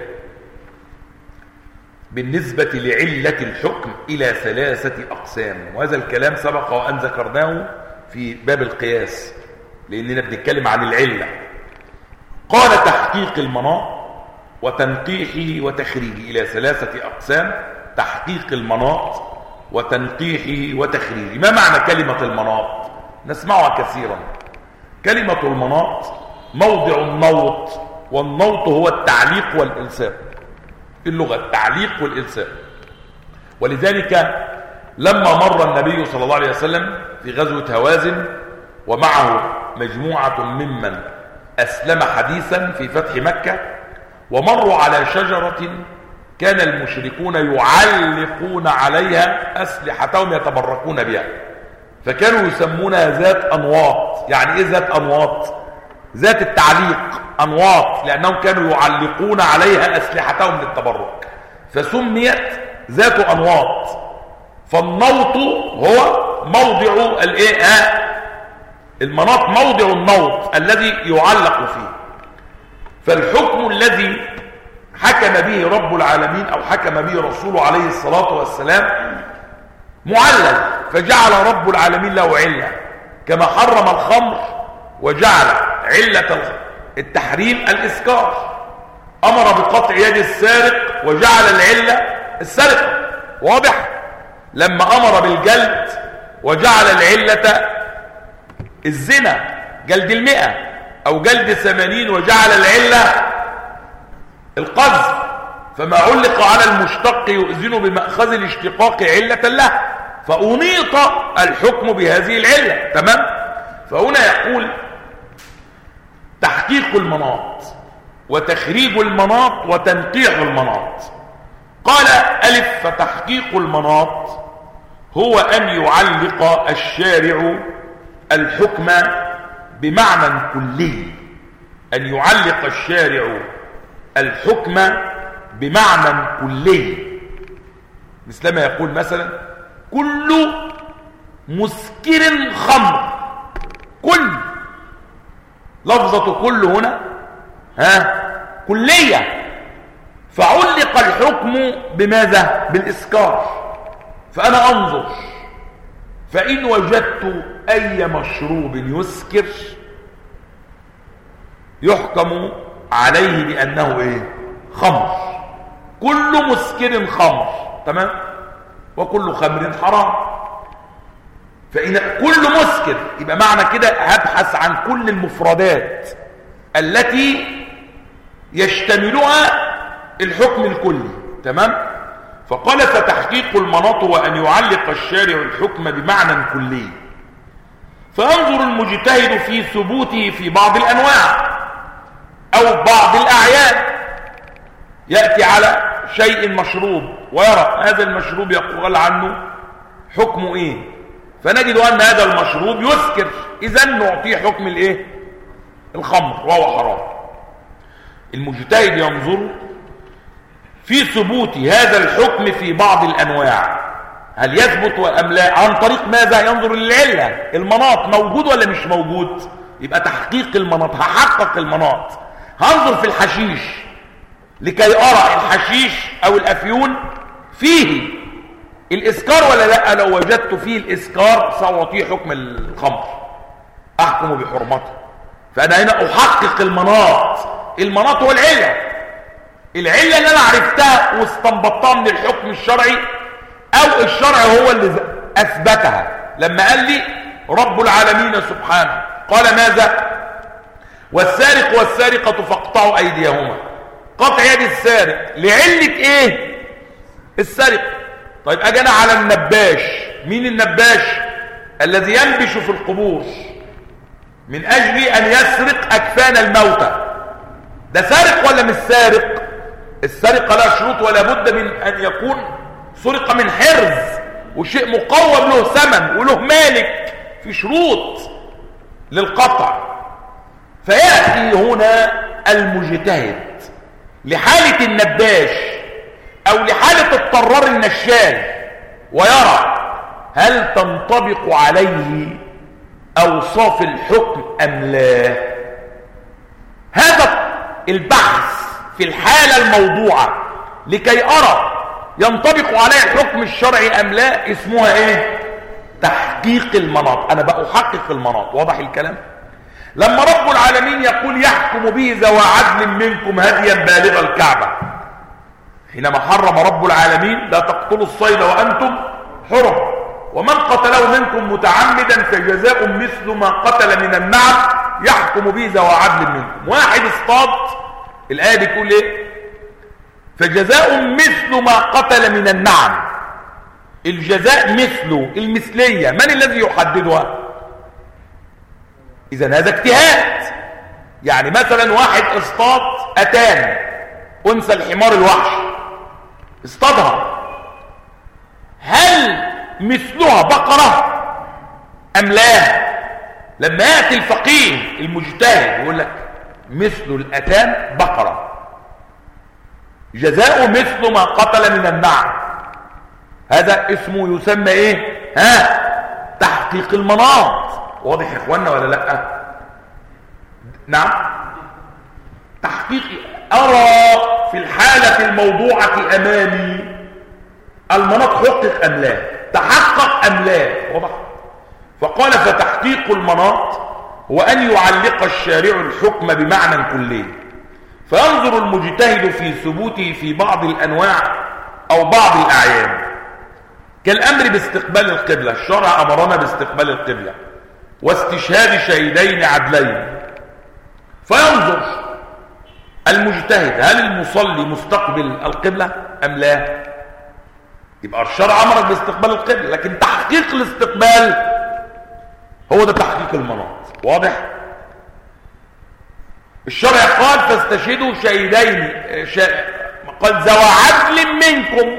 بالنسبة لعلة الحكم إلى ثلاثة أقسام، وهذا الكلام سبق وأن ذكرناه في باب القياس لأننا بنتكلم عن العلة. قال تحقيق المناط وتنقيحه وتخريجه إلى ثلاثة أقسام: تحقيق المناط وتنقيحه وتخريجه. ما معنى كلمة المناط؟ نسمعها كثيرا. كلمة المناط موضع النوط، والنوط هو التعليق والإلصاق في اللغة، التعليق والإلصاق. ولذلك لما مر النبي صلى الله عليه وسلم في غزوة هوازن ومعه مجموعة ممن أسلم حديثا في فتح مكة، ومروا على شجرة كان المشركون يعلقون عليها أسلحتهم يتبركون بها، فكانوا يسمونها ذات أنواط. يعني إيه ذات أنواط؟ ذات التعليق، أنواط، لأنهم كانوا يعلقون عليها أسلحتهم للتبرك، فسميت ذات أنواط. فالنوط هو موضع الايه المناط، موضع النوط الذي يعلق فيه. فالحكم الذي حكم به رب العالمين أو حكم به رسوله عليه الصلاة والسلام معلل، فجعل رب العالمين له علة، كما حرم الخمر وجعل علة التحريم الإسكار، أمر بقطع يد السارق وجعل العلة السرقة. واضح؟ لما أمر بالجلد وجعل العلة الزنا، جلد المئة أو جلد ثمانين، وجعل العلة القذف، فما علق على المشتق يؤذن بمأخذ الاشتقاق علة له، فأنيط الحكم بهذه العلة. تمام. فهنا يقول تحقيق المناط وتخريج المناط وتنقيح المناط. قال ألف: فتحقيق المناط هو أن يعلق الشارع الحكم بمعنى كلي، أن يعلق الشارع الحكم بمعنى كلي، مثل ما يقول مثلا كل مسكر خمر. كل لفظة كل هنا ها كلية، فعلق الحكم بماذا؟ بالإسكار. فأنا أنظر، فإن وجدت أي مشروب يسكر يحكم عليه بأنه إيه؟ خمر. كل مسكر خمر. تمام. وكل خمر حرام. فإن كل مسكر يبقى معنى كده هبحث عن كل المفردات التي يشتملها الحكم الكلي. تمام. فقال فتحقيق المناط وأن يعلق الشارع الحكم بمعنى كلي، فينظر المجتهد في ثبوته في بعض الأنواع أو بعض الأعيان. يأتي على شيء مشروب ويرى هذا المشروب يقال عنه حكمه إيه، فنجد أن هذا المشروب يسكر، إذن نعطيه حكم الإيه؟ الخمر وهو حرام. المجتهد ينظر في ثبوت هذا الحكم في بعض الأنواع، هل يثبت أم لا؟ عن طريق ماذا؟ ينظر للعلة، المناط موجود ولا مش موجود. يبقى تحقيق المناط، هحقق المناط. هنظر في الحشيش لكي أرى الحشيش أو الأفيون فيه الإسكار ولا لا. لو وجدت فيه الإسكار سأعطيه حكم الخمر، أحكم بحرمته. فأنا هنا أحقق المناط. المناط هو العلة، العلة اللي أنا عرفتها واستنبطتها من الحكم الشرعي أو الشرع هو اللي أثبتها. لما قال لي رب العالمين سبحانه قال ماذا؟ والسارق والسارقة فاقطعوا أيديهما. قطع يد السارق لعلة إيه؟ السرقة. طيب أجينا على النباش. مين النباش؟ الذي ينبش في القبور من أجل أن يسرق أكفان الموتى. ده سارق ولا مش سارق؟ السرقة لا شروط ولا بد من أن يكون سرقة من حرز وشيء مقوم له ثمن وله مالك، في شروط للقطع. فيأتي هنا المجتهد لحالة النباش أو لحالة الطرار النشال ويرى هل تنطبق عليه أوصاف الحكم أم لا. هذا البحث في الحالة الموضوعة لكي أرى ينطبق عليه الحكم الشرعي أم لا اسمها إيه؟ تحقيق المناط. أنا بقى أحقق المناط. واضح الكلام؟ لما رب العالمين يقول يحكم به ذوى عدل منكم هديا بالغ الكعبة، حينما حرم رب العالمين لا تقتلوا الصيد وأنتم حرم، ومن قتله منكم متعمدا فجزاء مثل ما قتل من النعم يحكم به ذوى عدل منكم. واحد اصطاد، الآية بتقول ايه؟ فجزاء مثل ما قتل من النعم. الجزاء مثله، المثلية من الذي يحددها؟ إذن هذا اجتهاد. يعني مثلا واحد اصطاد أتان أنثى الحمار الوحش، اصطادها، هل مثلها بقرة أم لا؟ لما يأتي الفقيه المجتهد يقول لك مثل الأتان بقرة، جزاء مثل ما قتل من النعم، هذا اسمه يسمى ايه؟ ها؟ تحقيق المناط. واضح يا اخوانا ولا لا؟ نعم. تحقيق، ارى في الحالة الموضوعة امامي المناط حقق ام لا، تحقق ام لا. واضح؟ فقال فتحقيق المناط هو ان يعلق الشارع الحكم بمعنى كلي، فينظر المجتهد في ثبوته في بعض الانواع او بعض الاعيان، كالامر باستقبال القبلة. الشرع امرنا باستقبال القبلة واستشهاد شهيدين عدلين، فينظر المجتهد هل المصلي مستقبل القبلة أم لا؟ يبقى الشرع أمرك باستقبال القبلة، لكن تحقيق الاستقبال هو ده تحقيق المناط. واضح؟ الشرع قال فاستشهدوا شهيدين، شا... قال ذوى عدل منكم،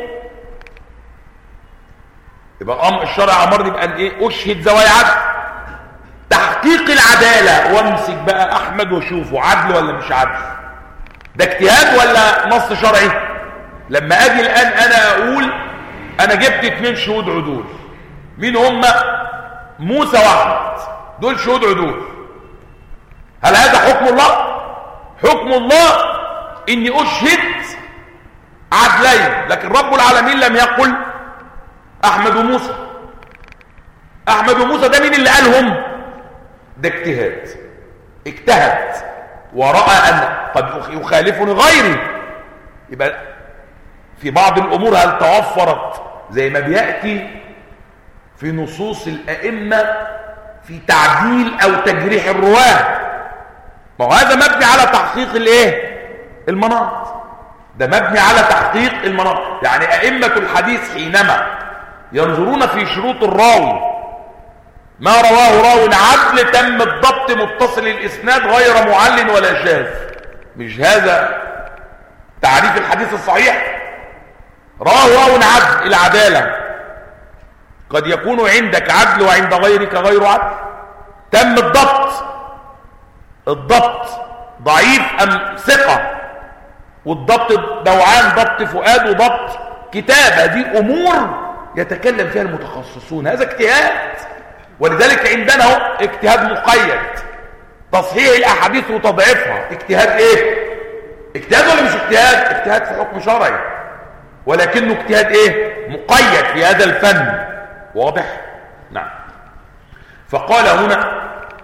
يبقى أمر الشرع أمرني بأن إيه؟ أشهد ذوي عدل. تحقيق العدالة وامسك بقى أحمد وشوفه عدل ولا مش عدل، ده اجتهاد ولا نص شرعي؟ لما أجي الآن أنا أقول أنا جبت اتنين شهود عدول، مين هم؟ موسى وأحمد، دول شهود عدول، هل هذا حكم الله؟ حكم الله إني أشهد عدلين، لكن رب العالمين لم يقل أحمد وموسى. أحمد وموسى ده مين اللي قالهم؟ ده اجتهاد، اجتهد ورأى أن قد يخالفني غيري. يبقى في بعض الأمور هل توفرت زي ما بيأتي في نصوص الأئمة في تعديل أو تجريح الرواه، ما هو هذا مبني على تحقيق الايه؟ المناط، ده مبني على تحقيق المناط. يعني أئمة الحديث حينما ينظرون في شروط الراوي، ما رواه راو عدل تم الضبط متصل الإسناد غير معلن ولا شاذ، مش هذا تعريف الحديث الصحيح؟ رواه راو عدل، العدالة قد يكون عندك عدل وعند غيرك غير عدل. تم الضبط، الضبط ضعيف أم ثقة، والضبط نوعان، ضبط فؤاد وضبط كتابة، دي أمور يتكلم فيها المتخصصون، هذا اجتهاد. ولذلك عندنا هو اجتهاد مقيد، تصحيح الأحاديث وتضعيفها اجتهاد ايه؟ اجتهاد ولا مش اجتهاد؟ اجتهاد في حكم شرعي، ولكنه اجتهاد ايه؟ مقيد في هذا الفن. واضح؟ نعم. فقال هنا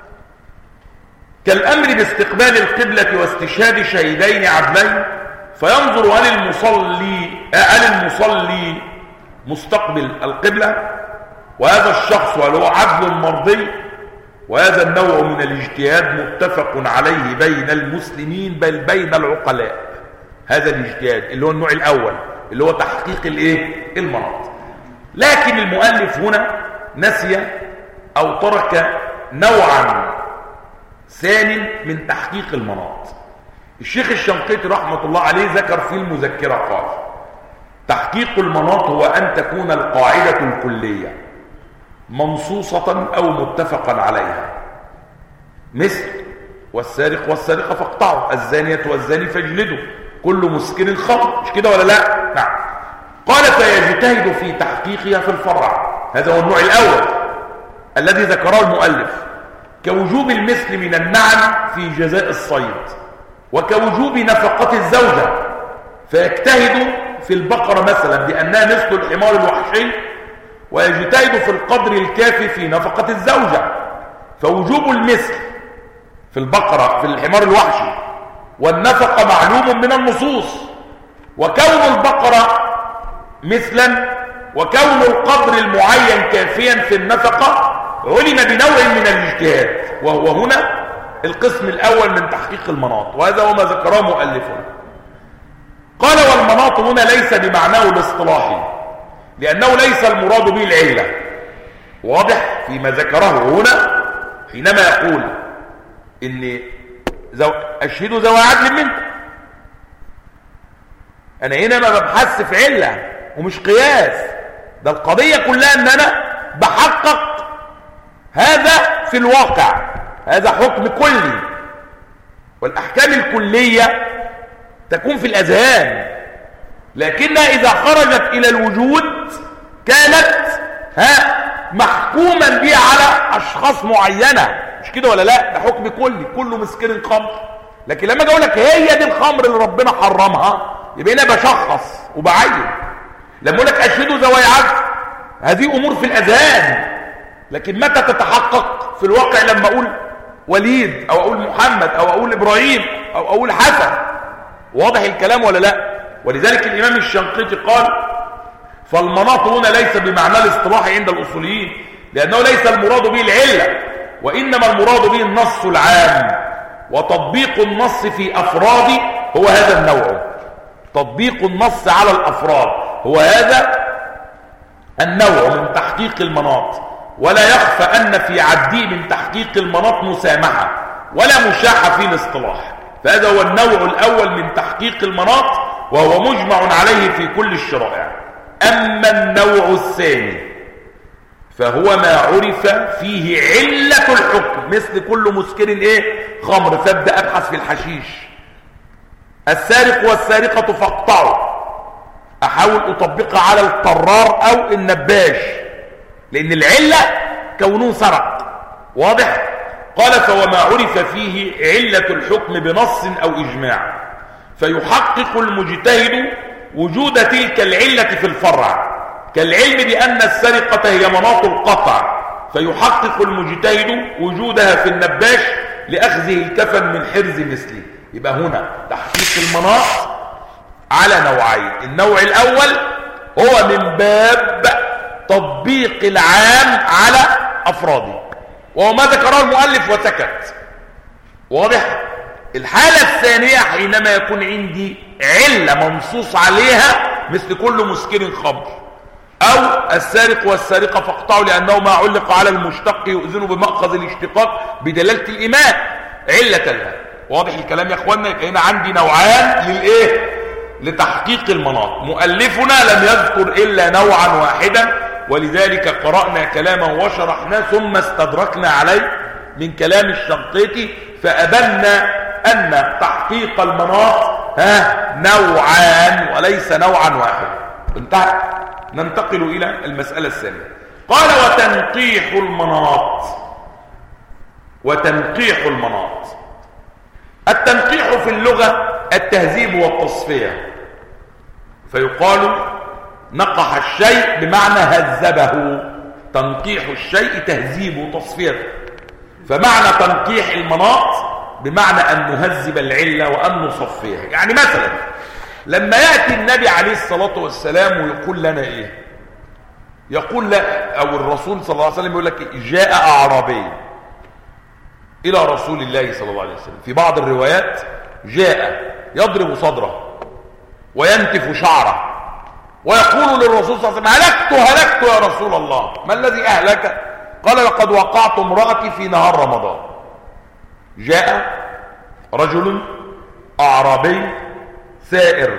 كالأمر باستقبال القبلة واستشهاد شهيدين عدلين، فينظر هل المصلي هل المصلي مستقبل القبلة، وهذا الشخص هل هو عدل مرضي. وهذا النوع من الاجتهاد متفق عليه بين المسلمين بل بين العقلاء. هذا الاجتهاد اللي هو النوع الأول اللي هو تحقيق الايه؟ المناط. لكن المؤلف هنا نسي أو ترك نوعا ثاني من تحقيق المناط. الشيخ الشنقيطي رحمة الله عليه ذكر في المذكرة قال تحقيق المناط هو أن تكون القاعدة الكلية منصوصة أو متفقا عليها، مثل والسارق والسارقة فاقطعوا، الزانية والزاني فاجلدوا، كل مسكر خمر، مش كده ولا لا؟ نعم. قال فيجتهد في تحقيقها في الفرع، هذا هو النوع الأول الذي ذكره المؤلف، كوجوب المثل من النعم في جزاء الصيد، وكوجوب نفقة الزوجة، فيجتهد في البقرة مثلا بأنها مثل الحمار الوحشي، ويجتهد في القدر الكافي في نفقة الزوجة. فوجوب المثل في البقرة في الحمار الوحشي والنفقة معلوم من النصوص، وكون البقرة مثلا وكون القدر المعين كافيا في النفقة علم بنوع من الاجتهاد، وهو هنا القسم الأول من تحقيق المناط، وهذا هو ما ذكره مؤلفه. قال والمناط هنا ليس بمعناه الاصطلاحي، لأنه ليس المراد به العلة. واضح فيما ذكره هنا حينما يقول إن زو... أشهدوا ذوي عدل منكم، أنا هنا ما ببحث في علة ومش قياس، ده القضية كلها أن أنا بحقق هذا في الواقع، هذا حكم كلي، والأحكام الكلية تكون في الأذهان، لكنها إذا خرجت إلى الوجود كانت ها محكوما بها على أشخاص معينة، مش كده ولا لا؟ ده حكم كلي، كله مسكين خمر. لكن لما أجي أقول لك هي دي الخمر اللي ربنا حرمها، يبقى أنا بشخص وبعين. لما أقول لك أشهدوا ذوي عدل، هذه أمور في الأذهان، لكن متى تتحقق في الواقع؟ لما أقول وليد أو أقول محمد أو أقول إبراهيم أو أقول حسن. واضح الكلام ولا لا؟ ولذلك الإمام الشنقيطي قال فالمناط هنا ليس بمعنى الاصطلاحي عند الأصوليين، لأنه ليس المراد به العلة، وإنما المراد به النص العام وتطبيق النص في أفراد هو هذا النوع، تطبيق النص على الأفراد هو هذا النوع من تحقيق المناط. ولا يخفى أن في عدي من تحقيق المناط مسامحة ولا مشاحة في الاصطلاح، فهذا هو النوع الأول من تحقيق المناط وهو مجمع عليه في كل الشرائع. أما النوع الثاني فهو ما عرف فيه علة الحكم، مثل كل مسكر ايه خمر، فابدأ أبحث في الحشيش. السارق والسارقة فاقطعوا، أحاول أطبقها على الطرار أو النباش، لأن العلة كونه سرق. واضح؟ قال فهو ما عرف فيه علة الحكم بنص أو إجماع، فيحقق المجتهد وجود تلك العلة في الفرع، كالعلم بأن السرقة هي مناط القطع، فيحقق المجتهد وجودها في النباش لأخذه الكفن من حرز مثله. يبقى هنا تحقيق المناط على نوعين. النوع الأول هو من باب تطبيق العام على أفراده، وهو ما ذكره المؤلف وسكت. واضح؟ الحالة الثانية حينما يكون عندي علة منصوص عليها، مثل كل مسكر خمر، أو السارق والسارقة فاقطعوا لأنه ما علق على المشتق يؤذن بمأخذ الاشتقاق بدلالة الإيمان علة لها. واضح الكلام يا أخوانا؟ يبقى هنا عندي نوعان للإيه؟ لتحقيق المناط. مؤلفنا لم يذكر إلا نوعا واحدا، ولذلك قرأنا كلامه وشرحناه ثم استدركنا عليه من كلام الشنقيطي، فأبنا أن تحقيق المناط ها نوعان وليس نوعا واحدا. انتهى. ننتقل إلى المسألة الثانية. قال وتنقيح المناط. وتنقيح المناط، التنقيح في اللغة التهذيب والتصفية، فيقال نقح الشيء بمعنى هذبه. تنقيح الشيء تهذيب وتصفية، فمعنى تنقيح المناط بمعنى أن نهذب العلة وأن نصفيها. يعني مثلا لما يأتي النبي عليه الصلاة والسلام ويقول لنا إيه؟ يقول لا، أو الرسول صلى الله عليه وسلم يقول لك جاء أعرابي إلى رسول الله صلى الله عليه وسلم. في بعض الروايات جاء يضرب صدره وينتف شعره ويقول للرسول صلى الله عليه وسلم هلكت هلكت يا رسول الله. ما الذي أهلك؟ قال لقد وقعت امرأتي في نهار رمضان. جاء رجل أعرابي سائر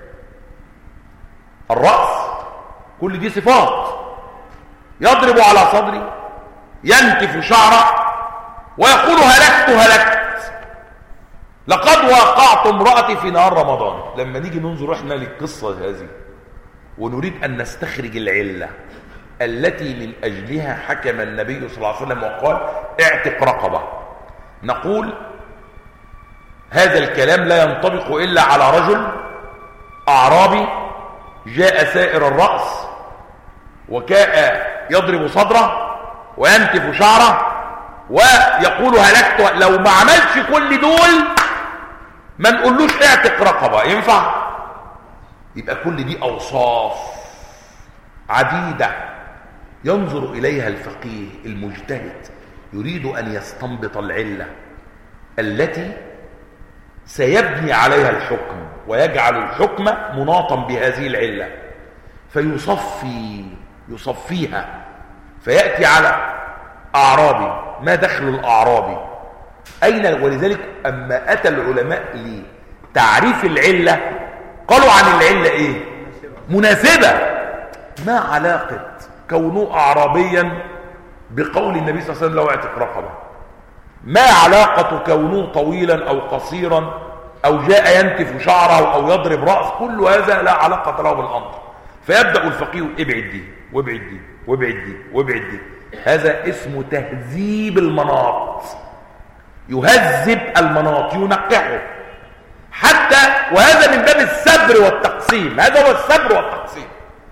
الرأس، كل دي صفات، يضرب على صدري ينتف شعره ويقول هلكت هلكت لقد وقعت امرأتي في نهار رمضان. لما نيجي ننظر احنا للقصة هذه ونريد أن نستخرج العلة التي من أجلها حكم النبي صلى الله عليه وسلم وقال اعتق رقبة، نقول هذا الكلام لا ينطبق إلا على رجل أعرابي جاء سائر الرأس وكاء يضرب صدره وينتف شعره ويقول هلكت. لو ما عملش كل دول ما نقولوش اعتق رقبة، ينفع؟ يبقى كل دي أوصاف عديدة ينظر إليها الفقيه المجتهد، يريد أن يستنبط العلة التي سيبني عليها الحكم ويجعل الحكم مناطا بهذه العلة، فيصفي يصفيها. فيأتي على أعرابي، ما دخل الأعرابي أين؟ ولذلك أما أتى العلماء لتعريف العلة قالوا عن العلة إيه؟ مناسبة. ما علاقة كونه أعرابيا بقول النبي صلى الله عليه وسلم لو اعتق رقبة؟ ما علاقة كونه طويلا أو قصيرا أو جاء ينتف شعره أو يضرب رأس؟ كل هذا لا علاقة له بالأمر. فيبدأ الفقيه ابعد دي وابعد دي وابعد دي وابعد دي. هذا اسمه تهذيب المناط، يهذب المناط ينقحه حتى، وهذا من باب السبر والتقسيم. هذا هو السبر والتقسيم،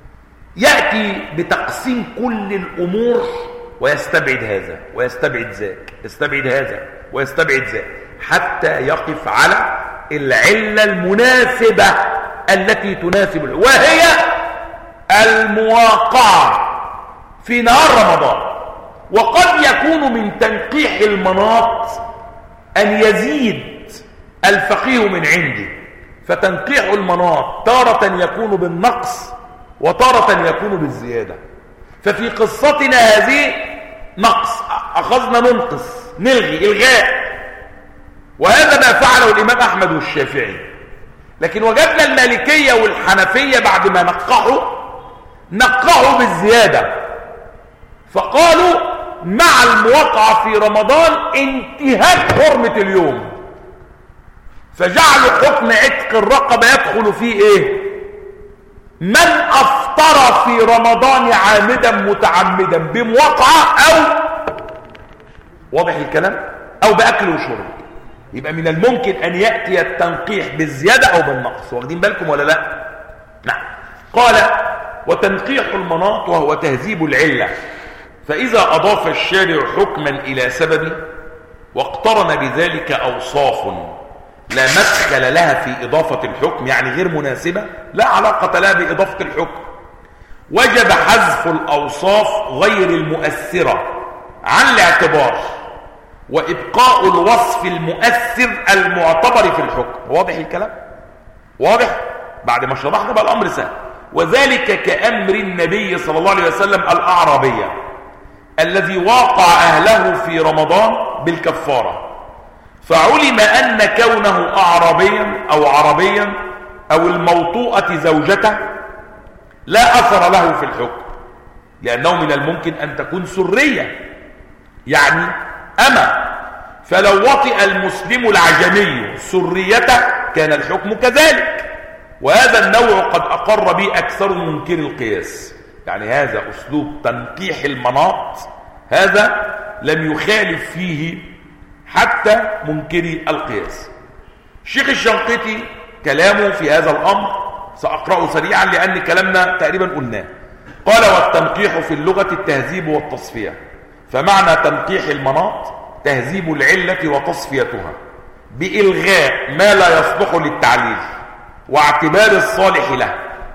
يأتي بتقسيم كل الأمور ويستبعد هذا ويستبعد ذاك، يستبعد هذا ويستبعد ذاك، حتى يقف على العلة المناسبة التي تناسب، وهي المواقعة في نهار رمضان. وقد يكون من تنقيح المناط أن يزيد الفقيه من عنده فتنقيح المناط تارة يكون بالنقص وتارة يكون بالزيادة. ففي قصتنا هذه نقص، أخذنا ننقص نلغي إلغاء، وهذا ما فعله الإمام أحمد والشافعي. لكن وجدنا المالكية والحنفية بعد ما نقحوا نقحوا بالزيادة، فقالوا مع الموقعة في رمضان انتهاك حرمة اليوم، فجعلوا حكم عتق الرقبة يدخل فيه ايه؟ من افطر في رمضان عامدا متعمدا بموقعة او واضح الكلام او باكل وشرب. يبقى من الممكن ان يأتي التنقيح بالزيادة او بالنقص. واخدين بالكم ولا لا؟ نعم. قال وتنقيح المناط وهو تهذيب العلة، فإذا أضاف الشارع حكما إلى سبب واقترن بذلك أوصاف لا مدخل لها في إضافة الحكم، يعني غير مناسبة لا علاقة لها بإضافة الحكم، وجب حذف الأوصاف غير المؤثرة عن الاعتبار وإبقاء الوصف المؤثر المعتبر في الحكم. واضح الكلام؟ واضح؟ بعد ما شرحنا بقى الأمر سهل. وذلك كأمر النبي صلى الله عليه وسلم الأعرابية الذي واقع أهله في رمضان بالكفارة، فعلم أن كونه أعرابيا أو عربيا أو الموطوءة زوجته لا أثر له في الحكم، لأنه من الممكن أن تكون سرية يعني أما، فلو وطئ المسلم العجمي سريته كان الحكم كذلك. وهذا النوع قد أقر به أكثر منكر القياس، يعني هذا أسلوب تنقيح المناط هذا لم يخالف فيه حتى منكري القياس. الشيخ الشنقيطي كلامه في هذا الأمر سأقرأه سريعا لأن كلامنا تقريبا قلناه. قال والتنقيح في اللغة التهذيب والتصفية، فمعنى تنقيح المناط تهذيب العلة وتصفيتها بإلغاء ما لا يصلح للتعليل واعتبار الصالح له.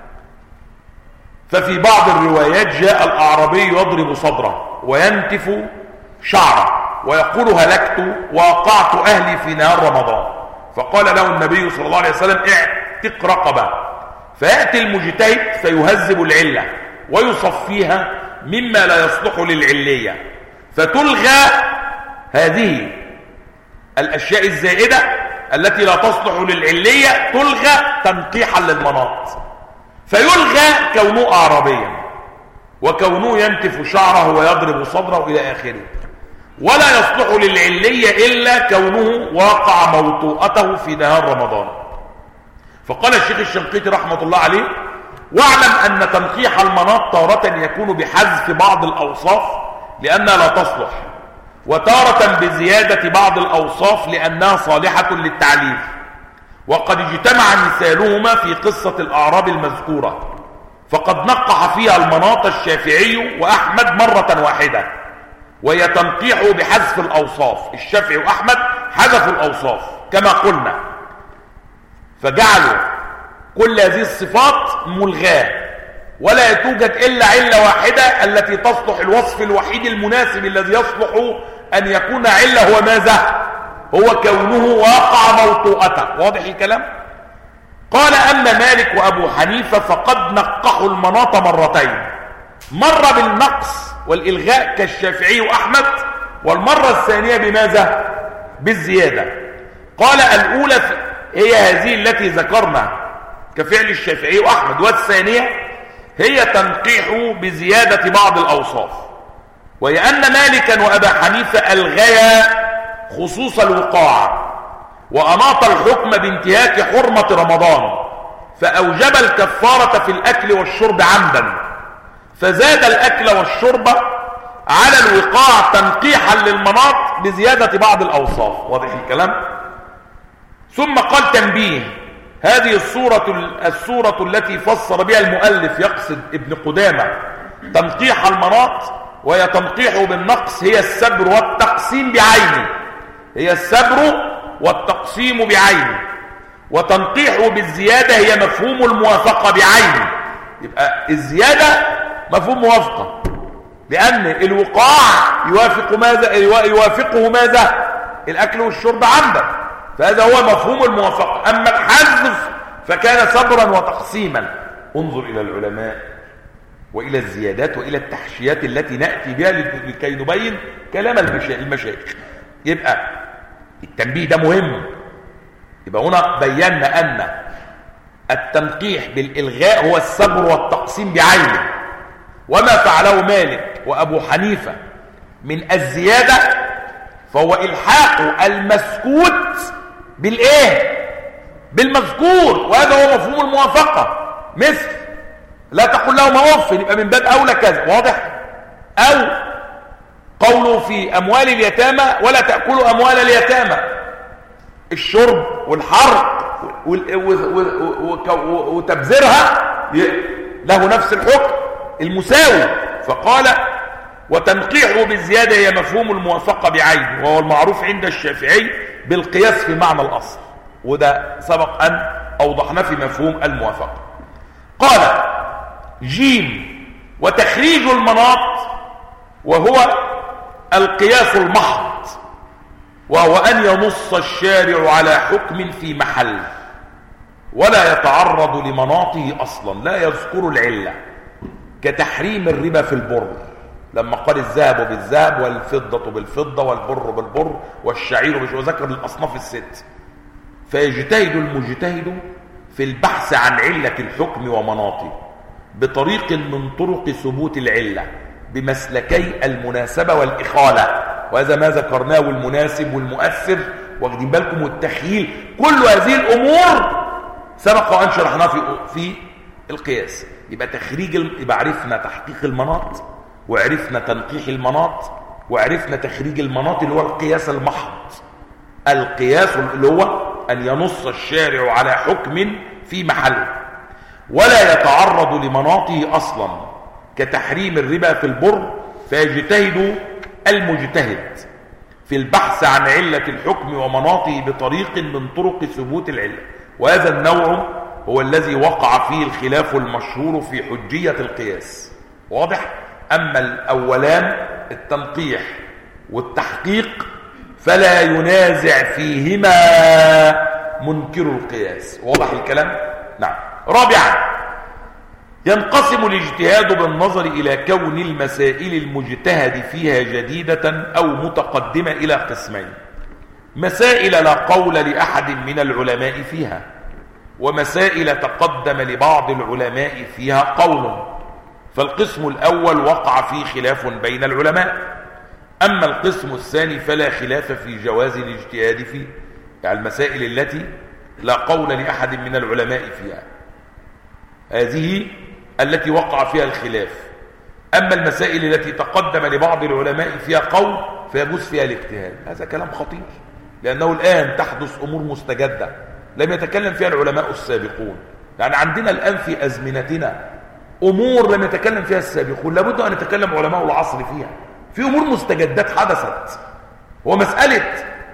ففي بعض الروايات جاء الأعرابي يضرب صدره وينتف شعره ويقول هلكت ووقعت أهلي في نهار رمضان، فقال له النبي صلى الله عليه وسلم اعتق رقبة، فيأتي المجتهد فيهذب العلة ويصفيها مما لا يصلح للعلية، فتلغى هذه الأشياء الزائدة التي لا تصلح للعلية، تلغى تنقيحا للمناط، فيلغى كونه أعرابيا وكونه ينتف شعره ويضرب صدره إلى آخره، ولا يصلح للعلية إلا كونه واقع موطوءته في نهار رمضان. فقال الشيخ الشنقيطي رحمة الله عليه واعلم أن تنقيح المناط تارة يكون بحذف بعض الأوصاف لأنها لا تصلح، وتارة بزيادة بعض الأوصاف لأنها صالحة للتعليل، وقد اجتمع مثالهما في قصة الأعراب المذكورة، فقد نقح فيها المناط الشافعي وأحمد مرة واحدة، وهي تنقيح بحذف الأوصاف. الشافعي وأحمد حذفوا الأوصاف كما قلنا، فجعلوا كل هذه الصفات ملغاة، ولا توجد إلا علة واحدة التي تصلح الوصف الوحيد المناسب الذي يصلح أن يكون علة، هو ماذا؟ هو كونه واقع موطوءته. واضح الكلام؟ قال أما مالك وأبو حنيفة فقد نقحوا المناط مرتين، مرة بالنقص والإلغاء كالشافعي وأحمد، والمرة الثانية بماذا؟ بالزيادة. قال الأولى هي هذه التي ذكرنا كفعل الشافعي وأحمد، والثانية هي تنقيح بزيادة بعض الأوصاف، وهي أن مالكا وأبا حنيفة ألغيا خصوص الوقاع وأناط الحكم بانتهاك حرمة رمضان، فأوجب الكفارة في الأكل والشرب عمدا، فزاد الأكل والشرب على الوقاع تنقيحا للمناط بزيادة بعض الأوصاف. واضح الكلام؟ ثم قال تنبيه، هذه الصورة الصورة التي فسر بها المؤلف يقصد ابن قدامة تنقيح المناط وهي تنقيح بالنقص، هي السبر والتقسيم بعينه، هي السبر والتقسيم بعينه، وتنقيح بالزيادة هي مفهوم الموافقة بعينه. يبقى الزيادة مفهوم موافقة، لأن الوقاع يوافق ماذا؟ يوافقه ماذا؟ الأكل والشرب عمدا، فهذا هو مفهوم الموافقة. أما الحذف فكان صبرا وتقسيما. انظر إلى العلماء وإلى الزيادات وإلى التحشيات التي نأتي بها لكي نبين كلام المشايخ. يبقى التنبيه ده مهم. يبقى هنا بينا أن التنقيح بالإلغاء هو الصبر والتقسيم بعينه، وما فعله مالك وأبو حنيفة من الزيادة فهو إلحاق المسكوت بالإيه؟ بالمذكور، وهذا هو مفهوم الموافقة. مثل لا تقل لهما أف، يبقى من باب أولى كذا، واضح؟ أو قوله في أموال اليتامى ولا تأكلوا أموال اليتامى، الشرب والحرق وتبذيرها له نفس الحكم المساوي. فقال وتنقيحه بالزيادة هي مفهوم الموافقة بعينه، وهو المعروف عند الشافعي بالقياس في معنى الأصل، وده سبق أن أوضحنا في مفهوم الموافقة. قال جيم وتخريج المناط وهو القياس المحض، وهو أن ينص الشارع على حكم في محل ولا يتعرض لمناطه أصلا، لا يذكر العلة، كتحريم الربا في البر لما قال الذهب بالذهب والفضة بالفضة والبر بالبر والشعير بالشعير، وذكر الأصناف الست. فيجتهد المجتهد في البحث عن علة الحكم ومناطه بطريق من طرق ثبوت العلة بمسلكي المناسبة والإخالة، وهذا ما ذكرناه، المناسب والمؤثر، واخدين بالكم، والتخييل. كل هذه الأمور سبق وأن شرحناه في في القياس. يبقى تخريج، يبقى عرفنا تحقيق المناط، وعرفنا تنقيح المناط، وعرفنا تخريج المناط اللي هو القياس المحض. القياس اللي هو أن ينص الشارع على حكم في محله ولا يتعرض لمناطه أصلا، كتحريم الربا في البر. فيجتهد المجتهد في البحث عن علة الحكم ومناطه بطريق من طرق ثبوت العلة، وهذا النوع هو الذي وقع فيه الخلاف المشهور في حجية القياس، واضح؟ أما الأولان التنقيح والتحقيق فلا ينازع فيهما منكر القياس، واضح الكلام؟ نعم. رابعا ينقسم الاجتهاد بالنظر إلى كون المسائل المجتهد فيها جديدة أو متقدمة إلى قسمين: مسائل لا قول لأحد من العلماء فيها، ومسائل تقدم لبعض العلماء فيها قول. فالقسم الأول وقع فيه خلاف بين العلماء، أما القسم الثاني فلا خلاف في جواز الاجتهاد فيه، يعني المسائل التي لا قول لأحد من العلماء فيها، هذه التي وقع فيها الخلاف. أما المسائل التي تقدم لبعض العلماء فيها قول فيجوز فيها الاجتهاد. هذا كلام خطير، لأنه الآن تحدث أمور مستجدة لم يتكلم فيها العلماء السابقون. يعني عندنا الآن في أزمنتنا أمور لم يتكلم فيها السابقون، لابد أن يتكلم علماء العصر فيها. في أمور مستجدات حدثت، ومسألة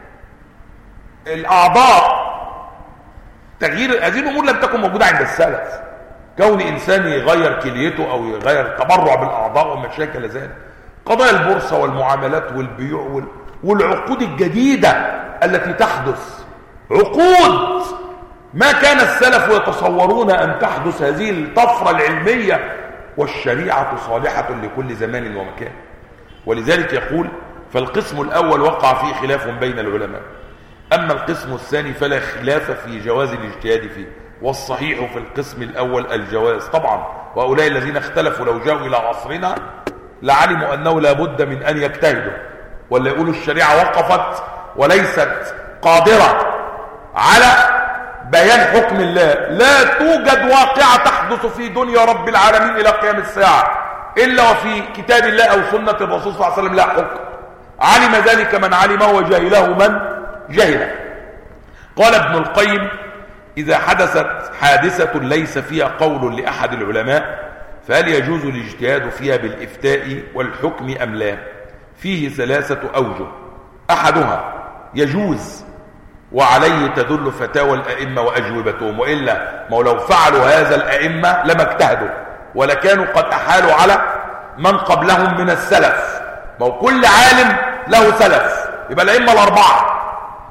الأعضاء تغيير هذه الأمور لم تكن موجودة عند السلف. كون إنسان يغير كليته أو يغير تبرع بالأعضاء وما شابه ذلك، قضايا البورصة والمعاملات والبيوع والعقود الجديدة التي تحدث، عقود ما كان السلف يتصورون أن تحدث هذه الطفرة العلمية، والشريعة صالحة لكل زمان ومكان. ولذلك يقول فالقسم الأول وقع فيه خلاف بين العلماء، أما القسم الثاني فلا خلاف في جواز الاجتهاد فيه، والصحيح في القسم الأول الجواز طبعا. وهؤلاء الذين اختلفوا لو جاءوا إلى عصرنا لعلموا أنه لا بد من أن يجتهدوا، ولا يقولوا الشريعة وقفت وليست قادرة على بيان حكم الله. لا توجد واقعة تحدث في دنيا رب العالمين إلى قيام الساعة إلا وفي كتاب الله أو سنة الرسول صلى الله عليه وسلم لا حكم. علم ذلك من علمه وجاهله من جهله. قال ابن القيم إذا حدثت حادثة ليس فيها قول لأحد العلماء فهل يجوز الاجتهاد فيها بالإفتاء والحكم أم لا؟ فيه ثلاثة أوجه. أحدها يجوز، وعليه تدل فتاوى الأئمة وأجوبتهم، وإلا ما لو فعلوا هذا الأئمة لما اجتهدوا ولكانوا قد أحالوا على من قبلهم من السلف. ما هو كل عالم له سلف، يبقى الأئمة الأربعة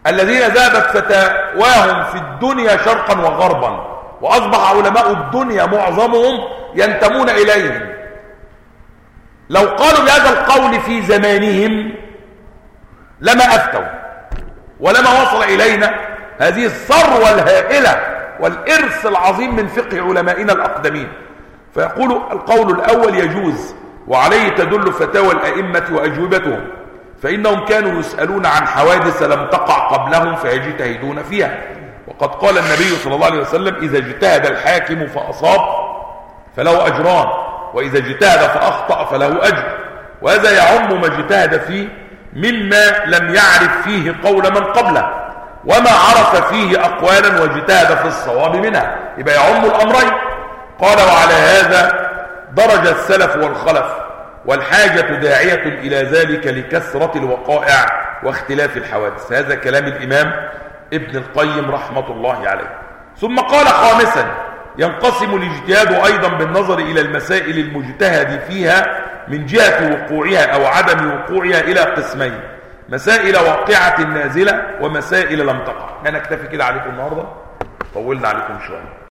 الذين ذهبت فتاواهم في الدنيا شرقا وغربا، وأصبح علماء الدنيا معظمهم ينتمون إليهم، لو قالوا بهذا القول في زمانهم لما أفتوا ولما وصل إلينا هذه الثروة الهائلة والإرث العظيم من فقه علمائنا الأقدمين. فيقول القول الأول يجوز، وعليه تدل فتاوى الأئمة وأجوبتهم، فإنهم كانوا يسألون عن حوادث لم تقع قبلهم فيجتهدون فيها. وقد قال النبي صلى الله عليه وسلم: إذا اجتهد الحاكم فأصاب فله أجران، وإذا اجتهد فأخطأ فله أجر. وهذا يعم ما اجتهد فيه مما لم يعرف فيه قول من قبله، وما عرف فيه أقوالا واجتهد في الصواب منها، يبقى يعم الأمرين. قال: وعلى هذا درج السلف والخلف، والحاجة داعية إلى ذلك لكثرة الوقائع واختلاف الحوادث. هذا كلام الإمام ابن القيم رحمة الله عليه. ثم قال: خامسا، ينقسم الاجتهاد أيضا بالنظر إلى المسائل المجتهد فيها من جهة وقوعها أو عدم وقوعها إلى قسمين: مسائل واقعة نازلة ومسائل لم تقع. أنا أكتفي كده عليكم النهاردة، طولنا عليكم شوية.